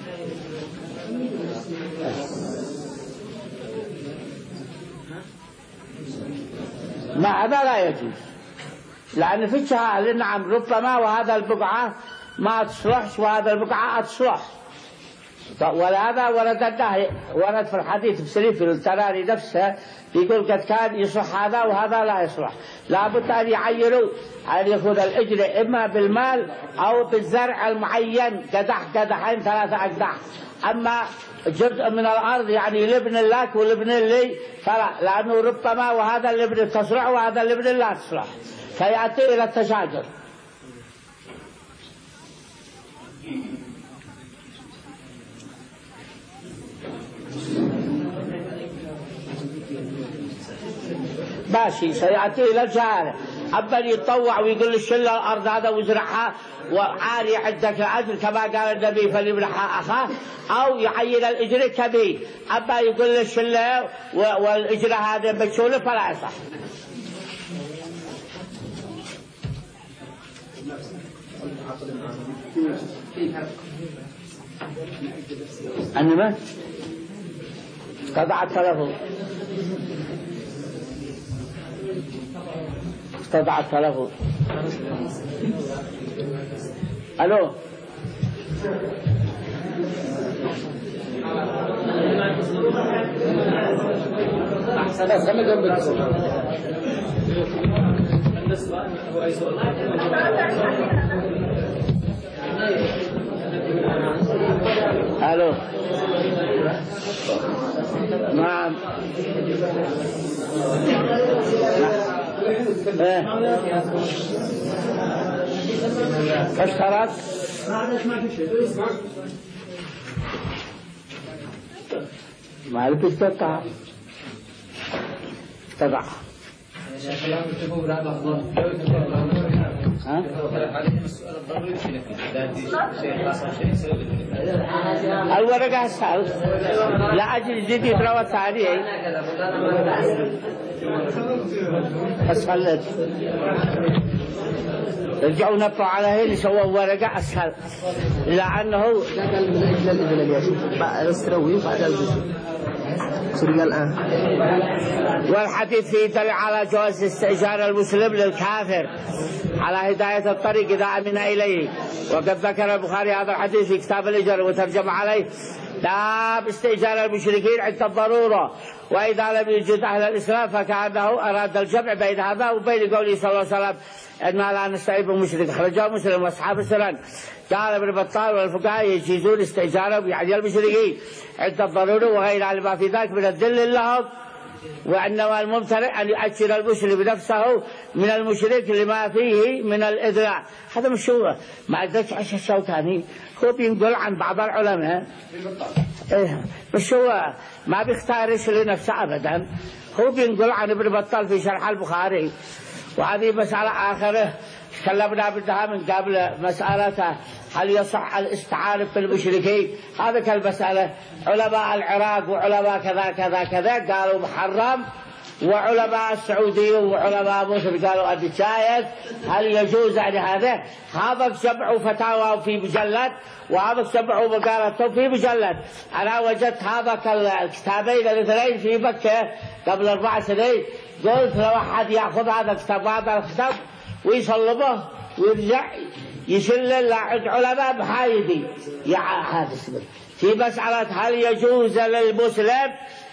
ما هذا لا يجوز، لأن في الشهادة نعم ربما وهذا البقعة ما تصلحش وهذا البقعة تصلح، ولهذا ورد النهي ورد في الحديث بسريف التراري نفسه يقول قد كان يصلح هذا وهذا لا يصلح، لابد أن يعيروا أن يكون الأجر إما بالمال أو بالزرع المعين قدح قدحين ثلاثة أقدح. أما جزء من الأرض يعني لابن لك ولابن لي فلا، لأنه ربما وهذا الابن تصلح وهذا الابن لا تصلح فيأتي إلى التشاجر. ماشي سيأتي إلى الجهالة. أما يتطوع ويقول للشلة الأرض هذا وزرعها وعاري عندك أجر كما قال النبي فليمنحها أخاه، أو يعين الإجر كبير. أما يقول للشلة والإجر هذا بشوله فلا يصح. أنما قطع التلفون قطع التلفون. ألو أحسن خلنا جنب ألو نعم اشترك ما لك استطاع تبع ها الورقة أسهل لا أجل جديد روى ثاني أسهل رجعوا نطوا على هي اللي سووا ورقة أسهل لأنه والحديث فيه دل على جواز استئجار المسلم للكافر على هداية الطريق إذا أمن إليه. وقد ذكر البخاري هذا الحديث في كتاب الإجارة وترجم عليه باب استئجار المشركين عند الضرورة، وإذا لم يجد أهل الإسلام فكأنه أراد الجمع بين هذا وبين قوله صلى الله عليه وسلم إننا لا نستعيب المشرك. خرجه مسلم وأصحاب السنن. قال ابن بطال والفقهاء يجيزون استئجارهم يعني المشركين عند الضرورة وغيرها لما في ذلك من الذل لهم، وإنما الممتنع أن يؤجر المسلم نفسه من المشرك لما فيه من الإذلاع. هذا مش هو ما أدرك عش الشوكاني هو بينقل عن بعض العلماء إيه مش هو ما بيختارش لنفسه أبدا، هو بينقل عن ابن بطال في شرح البخاري. وهذه مسألة آخرة تكلمنا بدها من قبل، مسألة هل يصح الاستعانة بالمشركين. هذا كالمسألة علماء العراق وعلماء كذا كذا كذا قالوا محرم، وعلماء السعودية وعلماء مصر قالوا أنه جائز. هل يجوز يعني هذا؟ هذا جمعوا فتاوى في مجلد وهذا جمعوا مقالتهم في مجلد. أنا وجدت هذا الكتابين الاثنين في مكة قبل أربع سنين، قلت لو أحد يأخذ هذا الكتاب هذا الكتاب ويصلبه ويرجع يشل عند علماء محايدي يحادث في مسألة هل يجوز للمسلم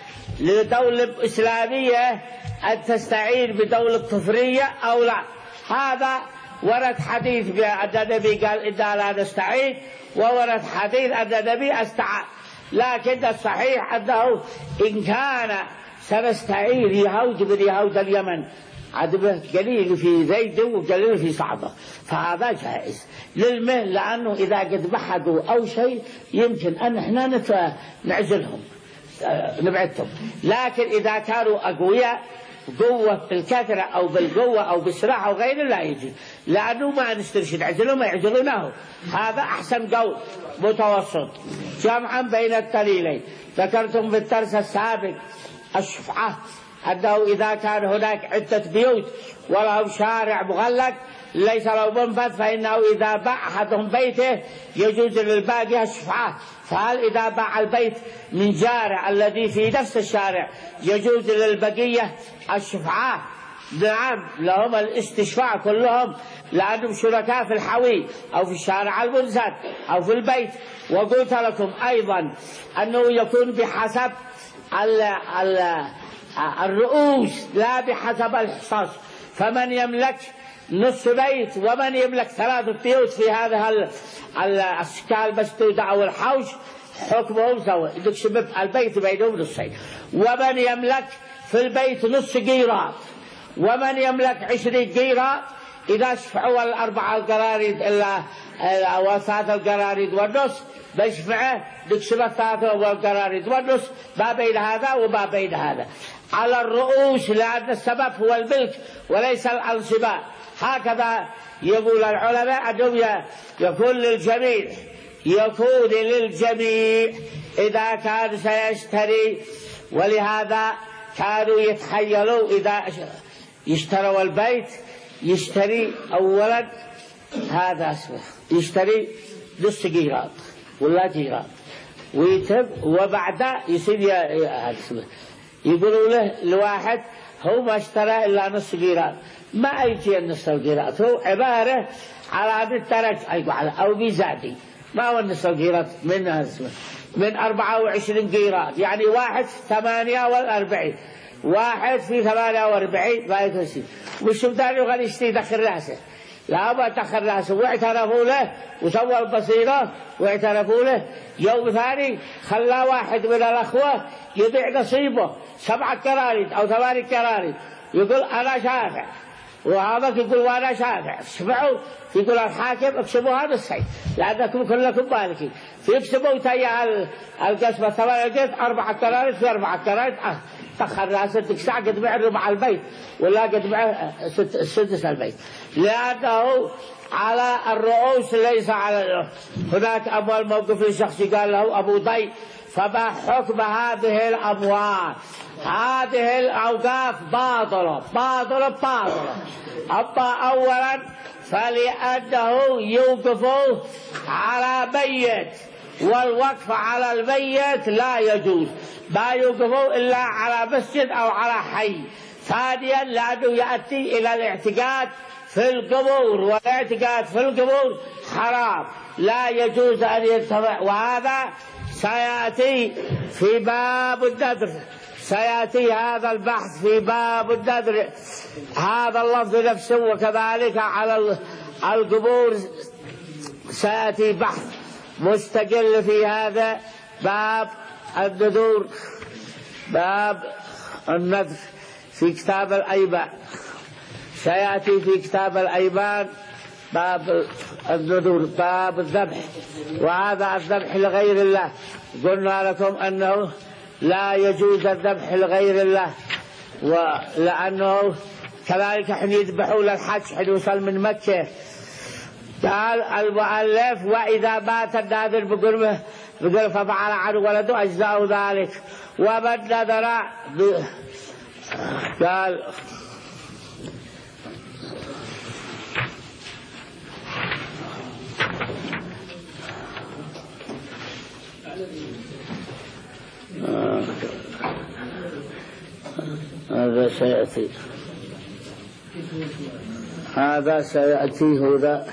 لدولة إسلامية أن تستعين بدولة كفرية أو لا. هذا ورد حديث أن النبي قال إنا لا نستعين، وورد حديث أن النبي استعان، لكن الصحيح أنه إن كان سنستعين يهود من يهود اليمن عدبه قليل في زيد وقليل في صعبة فهذا جائز للمه، لأنه إذا قد بحثوا أو شيء يمكن أن احنا نعزلهم نبعدهم. لكن إذا كانوا أقوياء قوة بالكثرة أو بالقوة أو بالسلاح أو غيره لا يجي، لأنه ما نسترشد عزلهم ما يعزلونه. هذا أحسن قول متوسط جمعا بين الدليلين. ذكرتم في الدرس السابق الشفعة أنه إذا كان هناك عدة بيوت ولهم شارع مغلق ليس له منفذ فإنه إذا باع أحدهم بيته يجوز للباقي الشفعة. فهل إذا باع البيت من جارع الذي في نفس الشارع يجوز للبقية الشفعة؟ نعم لهم الاستشفاع كلهم لأنهم شركاء في الحوي أو في الشارع المنزل أو في البيت. وقلت لكم أيضا أنه يكون بحسب ال ال الرؤوس لا بحسب الحصص، فمن يملك نصف بيت ومن يملك ثلاثة بيوت في هذا الأشكال المسدودة أو الحوش حكمهم سواء، يقسم البيت بينهم نصين. ومن يملك في البيت نص قيراط ومن يملك عشرين قيراط إذا شفعوا الأربعة القراريد إلا وثلاث القراريد والنص بشفعه نقسم الثلاثة والقراريد والنص ما بين هذا وما بين هذا على الرؤوس، لأن السبب هو الملك وليس الانصباء. هكذا يقول العلماء أنه يكون للجميع، يكون للجميع إذا كان سيشتري. ولهذا كانوا يتخيلوا إذا يشتروا البيت يشتري أولا هذا اسمه يشتري نص قيراط ولا قيراط ويتم، وبعد يصير هذا اسمه يقولوا له الواحد هو ما اشترى إلا نص قيراط، ما يجي النص القيراط، هو عبارة على بالدرج أو بزادي ما هو النص القيراط من هذا اسمه من أربعة وعشرين قيراط، يعني واحد ثمانية والأربعين، واحد في ثمانية وأربعين ما يكسي. وش بداني وغني يشتري دخل راسه، لا ما دخل راسه. واعترفوا له وسوى البصيرة واعترفوا له. يوم ثاني خلى واحد من الأخوة يبيع نصيبه سبعة كراريد أو ثمانية كراريد، يقول أنا شافع، وهذا يقول وأنا شافع. اسمعوا يقول الحاكم اكسبوا هذا الشيء لأنكم كلكم مالكين، فيكسبوا تيا القسمة ثمانية جد أربعة كراريد في أربعة كراريد تأخر لها ست ساعة قد بعرب على البيت ولا قد بعه سدس البيت، لأنه على الرؤوس ليس على. هناك أموال موقف لشخص قال له أبو ضي فما حكم هذه الأموال؟ هذه الأوقاف باطلة باطلة باطلة. أما أولا فلأنه يوقف على ميت، والوقف على الميت لا يجوز، ما يوقفوا إلا على مسجد أو على حي. ثانيا لأنه يأتي إلى الاعتقاد في القبور، والاعتقاد في القبور حرام لا يجوز أن ينتفع، وهذا سيأتي في باب النذر، سيأتي هذا البحث في باب النذر، هذا اللفظ نفسه. وكذلك على القبور سيأتي بحث مستقل في هذا باب النذور، باب النذر في كتاب الأيمان، سيأتي في كتاب الأيمان باب النذور، باب الذبح. وهذا الذبح لغير الله، قلنا لكم أنه لا يجوز الذبح لغير الله، ولأنه كذلك حين يذبحوا للحج حين يوصل من مكة. قال المؤلف وإذا مات الناذر بقربه بقرب ففعل عنه ولده أجزاء ذلك. ومن نذر قال هذا سيأتي هذا سيأتي هذا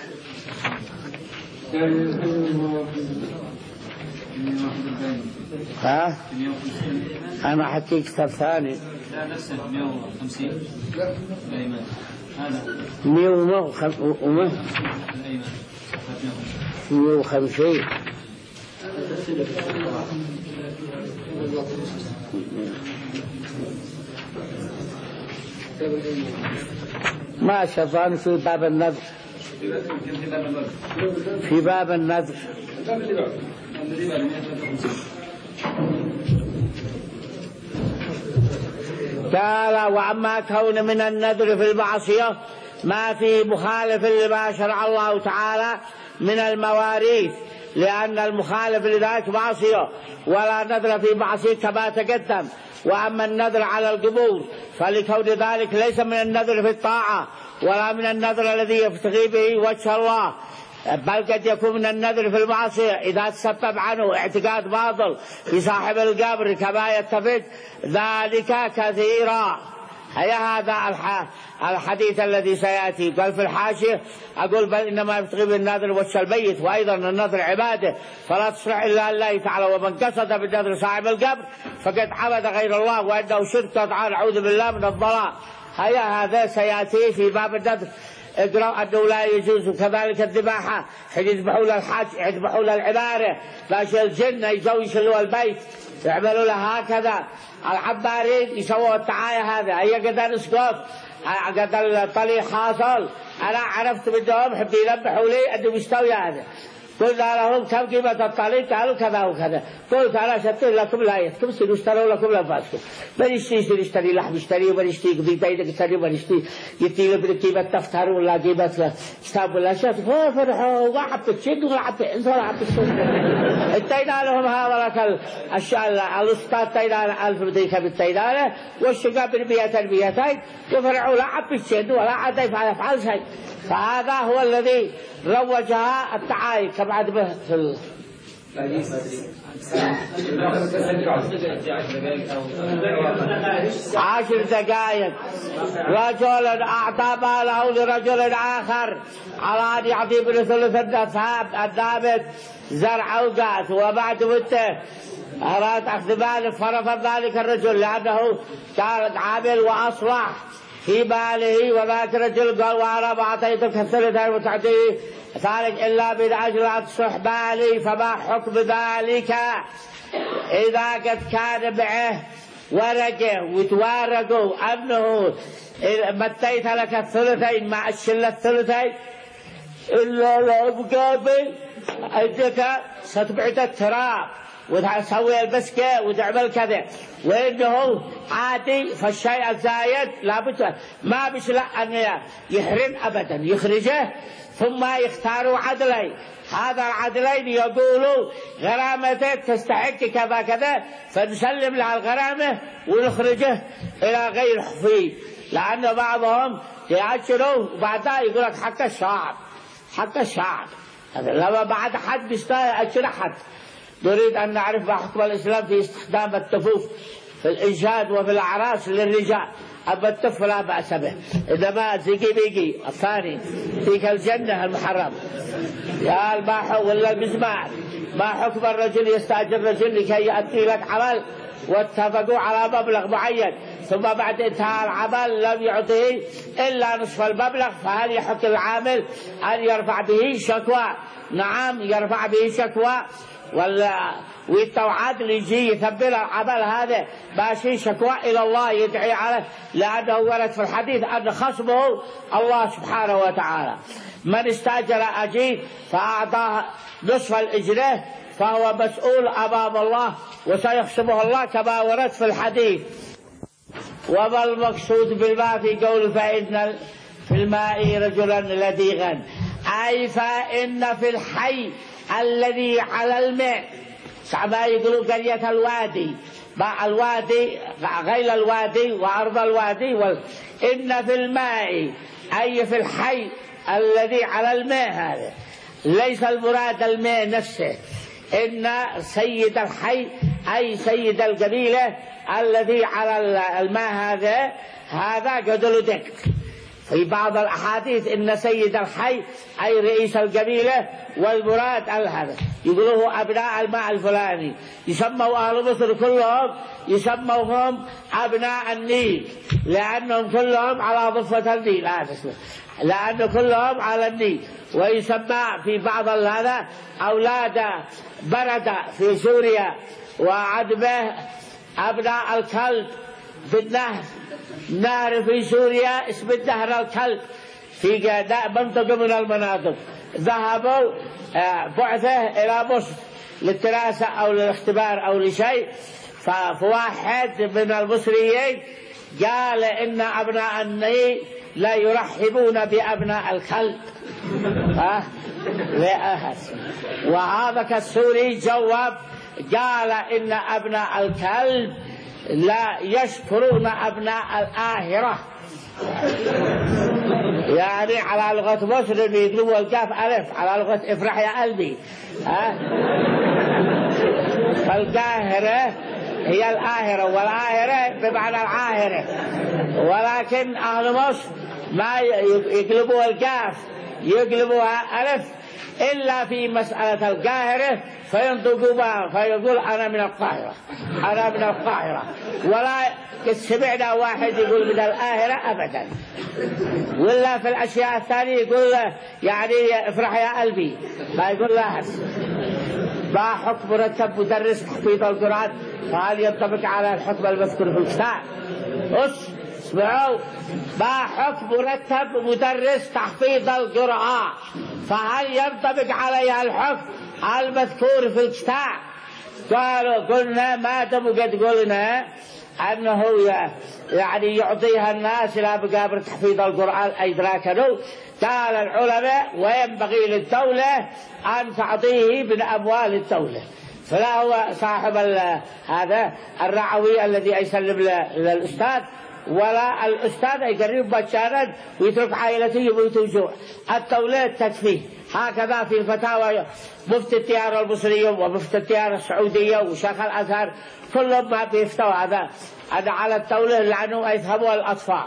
ها أنا حكي كتاب ثاني لا نفسه مئة وخمسين الأيمان هذا مئة وخمسين مئة وخمسين ما شطان في باب النذر، في باب النذر قال وأما كون من النذر في المعصية ما في مخالف لما شرع الله تعالى من المواريث، لأن المخالف لذلك معصية ولا نذر في معصية كما تقدم. وأما النذر على القبور فلكون ذلك ليس من النذر في الطاعة ولا من النذر الذي يبتغي به وجه الله، بل قد يكون من النذر في المعصية إذا تسبب عنه اعتقاد باطل في صاحب القبر كما يتفق ذلك كثيرا. هي هذا الحديث الذي سيأتي. قال في الحاشية أقول بل إنما يبتغي بالنذر وجه الميت، وأيضا النذر عباده فلا تصلح إلا الله تعالى، ومن قصد بالنذر صاحب القبر فقد عبد غير الله وأنه شرك قطعا أعوذ بالله من الضلال. هي هذا سيأتي في باب النذر. اقرأ أنه لا يجوز. كذلك الذباحة حين يذبحوا للحج يذبحوا للعبارة، ماشي الجن يجوا يشلوا البيت يعملوا له هكذا. العبارين يسووا التعاية هذا هي قد نسقط قد الطليق حاصل. أنا عرفت بدهم حبي يلبحوا لي أنه مستوي هذا. قلنا لهم كم قيمة الطريق؟ قالوا كذا وكذا. قلت أنا شتر لكم لايتكم سنشتروا لكم لنفسكم. من يشتري سنشتري لحم يشتري، ومن يشتري قضيتين يشتري، ومن يشتري يتيل بقيمة تفتر ولا قيمة كتاب ولا شيء. فرحوا وعبت الشد وعبت الإنس وعبت الشد. اتينا لهم هذا الشيء الأسطى اتينا ألف بديكة بالتينانة والشقاب بالمئة المئتين وفرحوا لا عبت الشد ولا عاد يفعل شيء. فهذا هو الذي روجها التعايب كما عاد به في ال... عشر دقائق. رجل أعطى ماله لرجل آخر على أن يعطي بثلث النابت زرع أوقات، وبعد مدة أراد أخذ ماله فرفض ذلك الرجل لأنه كان عامل وأصلح في باله، وذاك الرجل قال وأنا ما أعطيتك الثلثين وتعطيه ذلك إلا من أجل أن تصلح بالي، فما حكم ذلك إذا قد كان معه ورقة وتوارقوا أنه متيت لك الثلثين مع الشلة الثلثين إلا لو مقابل أنك ستبعد التراب وتسوي البسكة وتعمل كذا، وإنه عادي فالشيء الزايد لابد ما بيشلع أن يحرم أبدا، يخرجه ثم يختاروا عدلين. هذا العدلين يقولوا غرامته تستحق كذا كذا، فنسلم لها الغرامة ونخرجه إلى غير حفيظ، لأن بعضهم يأجروا وبعدها يقول لك حق الشعب حق الشعب. لما بعد حد بيستأجر حد. نريد أن نعرف ما حكم الإسلام في استخدام التفوف في الإنشاد وفي الأعراس للرجال. أما التف لا بأس به، إنما زيقي بيقي الثاني فيك الجنة المحرم يا الباحو ولا المزمار. ما حكم الرجل يستأجر رجل لكي يأتي لك عمل واتفقوا على مبلغ معين، ثم بعد انتهاء العمل لم يعطيه إلا نصف المبلغ، فهل يحق العامل أن يرفع به شكوى؟ نعم يرفع به شكوى، ولا والتوعد اللي يجي يثبر العمل هذا ماشي شكوى إلى الله يدعي عليه، لأنه ورد في الحديث أن خصمه الله سبحانه وتعالى. من استأجر أجير فأعطاه نصف الإجرة فهو مسؤول أمام الله وسيخصمه الله كما ورد في الحديث. وما المقصود بالماء في قول فإن في الماء رجلا لديغا، أي فإن في الحي الذي على الماء، كما يقولوا قرية الوادي، مع الوادي غير الوادي وأرض الوادي وال... إن في الماء أي في الحي الذي على الماء، هذا ليس المراد الماء نفسه، إن سيد الحي أي سيد القبيلة الذي على الماء هذا هذا قدر دك. في بعض الأحاديث إن سيد الحي أي رئيس القبيلة، والمراد هذا يقولوه أبناء الماء الفلاني، يسموا أهل مصر كلهم يسموهم أبناء النيل، لأنهم كلهم على ضفة النيل، هذا اسمه لأن كلهم على النيل. ويسمى في بعض هذا أولاد برد في سوريا وعدبه أبناء الكلب في النهر، نهر في سوريا اسم النهر الكلب في منطقة من المناطق. ذهبوا بعثه إلى مصر للدراسة أو للاختبار أو لشيء، فواحد من المصريين قال إن أبناء النيل لا يرحبون بأبناء الكلب. ها وهذا السوري جواب قال إن أبناء الكلب لا يشكرون أبناء الآهرة، يعني على لغة مصر يقلبوا الكاف ألف، على لغة افرح يا قلبي. ها فالقاهرة هي الآهرة، والآهرة بمعنى العاهرة، ولكن أهل مصر ما يقلبوا الكاف يقلبوها ألف إلا في مسألة القاهرة فينطقوا بها فيقول أنا من القاهرة أنا من القاهرة، ولا سمعنا واحد يقول من الآهرة أبدا. ولا في الأشياء الثانية يقول يعني افرح يا قلبي، ما يقول لا. ما حكم مرتب مدرس تحفيظ القرآن، فهل ينطبق على الحكم المذكور في الكتاب؟ أس اسمعوا، ما حكم مرتب مدرس تحفيظ القرآن، فهل ينطبق عليها الحكم المذكور في الكتاب؟ قالوا قلنا ما دام قد قلنا أنه يعني يعطيها الناس إلى مقابل تحفيظ القرآن أدراكنوا، قال العلماء وينبغي للدولة أن تعطيه من أموال الدولة، فلا هو صاحب هذا الرعوي الذي يسلم للأستاذ، ولا الأستاذ يقرب مجانا ويترك عائلته يموت جوع، الدولة تكفيه. هكذا في الفتاوى مفتي التيار المصرية ومفتي التيار السعودية وشيخ الأزهر كلهم ما بيفتوا هذا هذا على الدولة لأنه يفهموا الأطفال.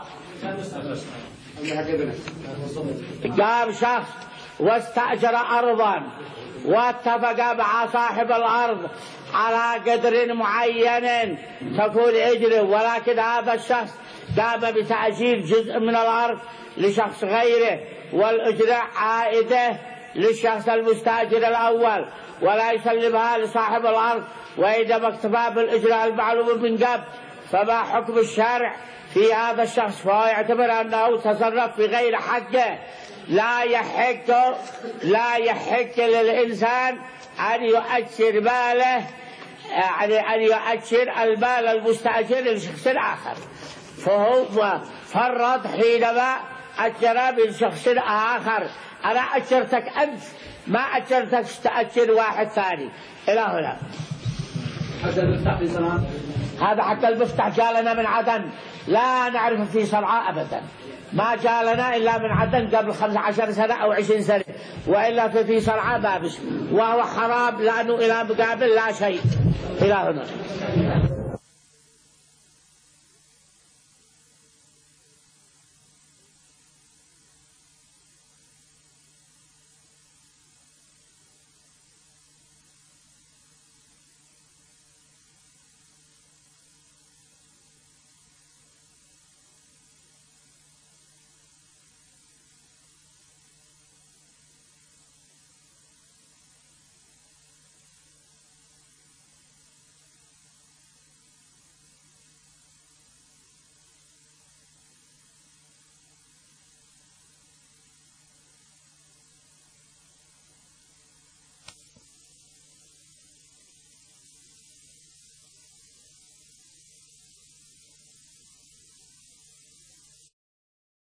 قام شخص واستأجر أرضا واتفق مع صاحب الأرض على قدر معين تكون أجره، ولكن هذا الشخص قام بتأجير جزء من الأرض لشخص غيره، والأجرة عائدة للشخص المستأجر الأول ولا يسلمها لصاحب الأرض، وإذا اكتفى بالأجرة المعلومة من قبل، فما حكم الشارع في هذا الشخص؟ فهو يعتبر أنه تصرف في غير حقه. لا يحق لا يحق للإنسان أن يؤجر ماله يعني أن يؤجر المال المستأجر لشخص آخر، فهو فرط حينما أجر من شخص آخر. أنا أجرتك أنت، ما أجرتك تأجر واحد ثاني. إلى هنا. هذا المفتاح في صنعاء؟ هذا حتى المفتاح جاء من عدن، لا نعرف في صنعاء أبدا، ما جاء لنا إلا من عدن قبل خمس عشر سنة أو عشرين سنة، وإلا في صنعاء بابس، وهو حرام لأنه إلى مقابل لا شيء. إلى هنا.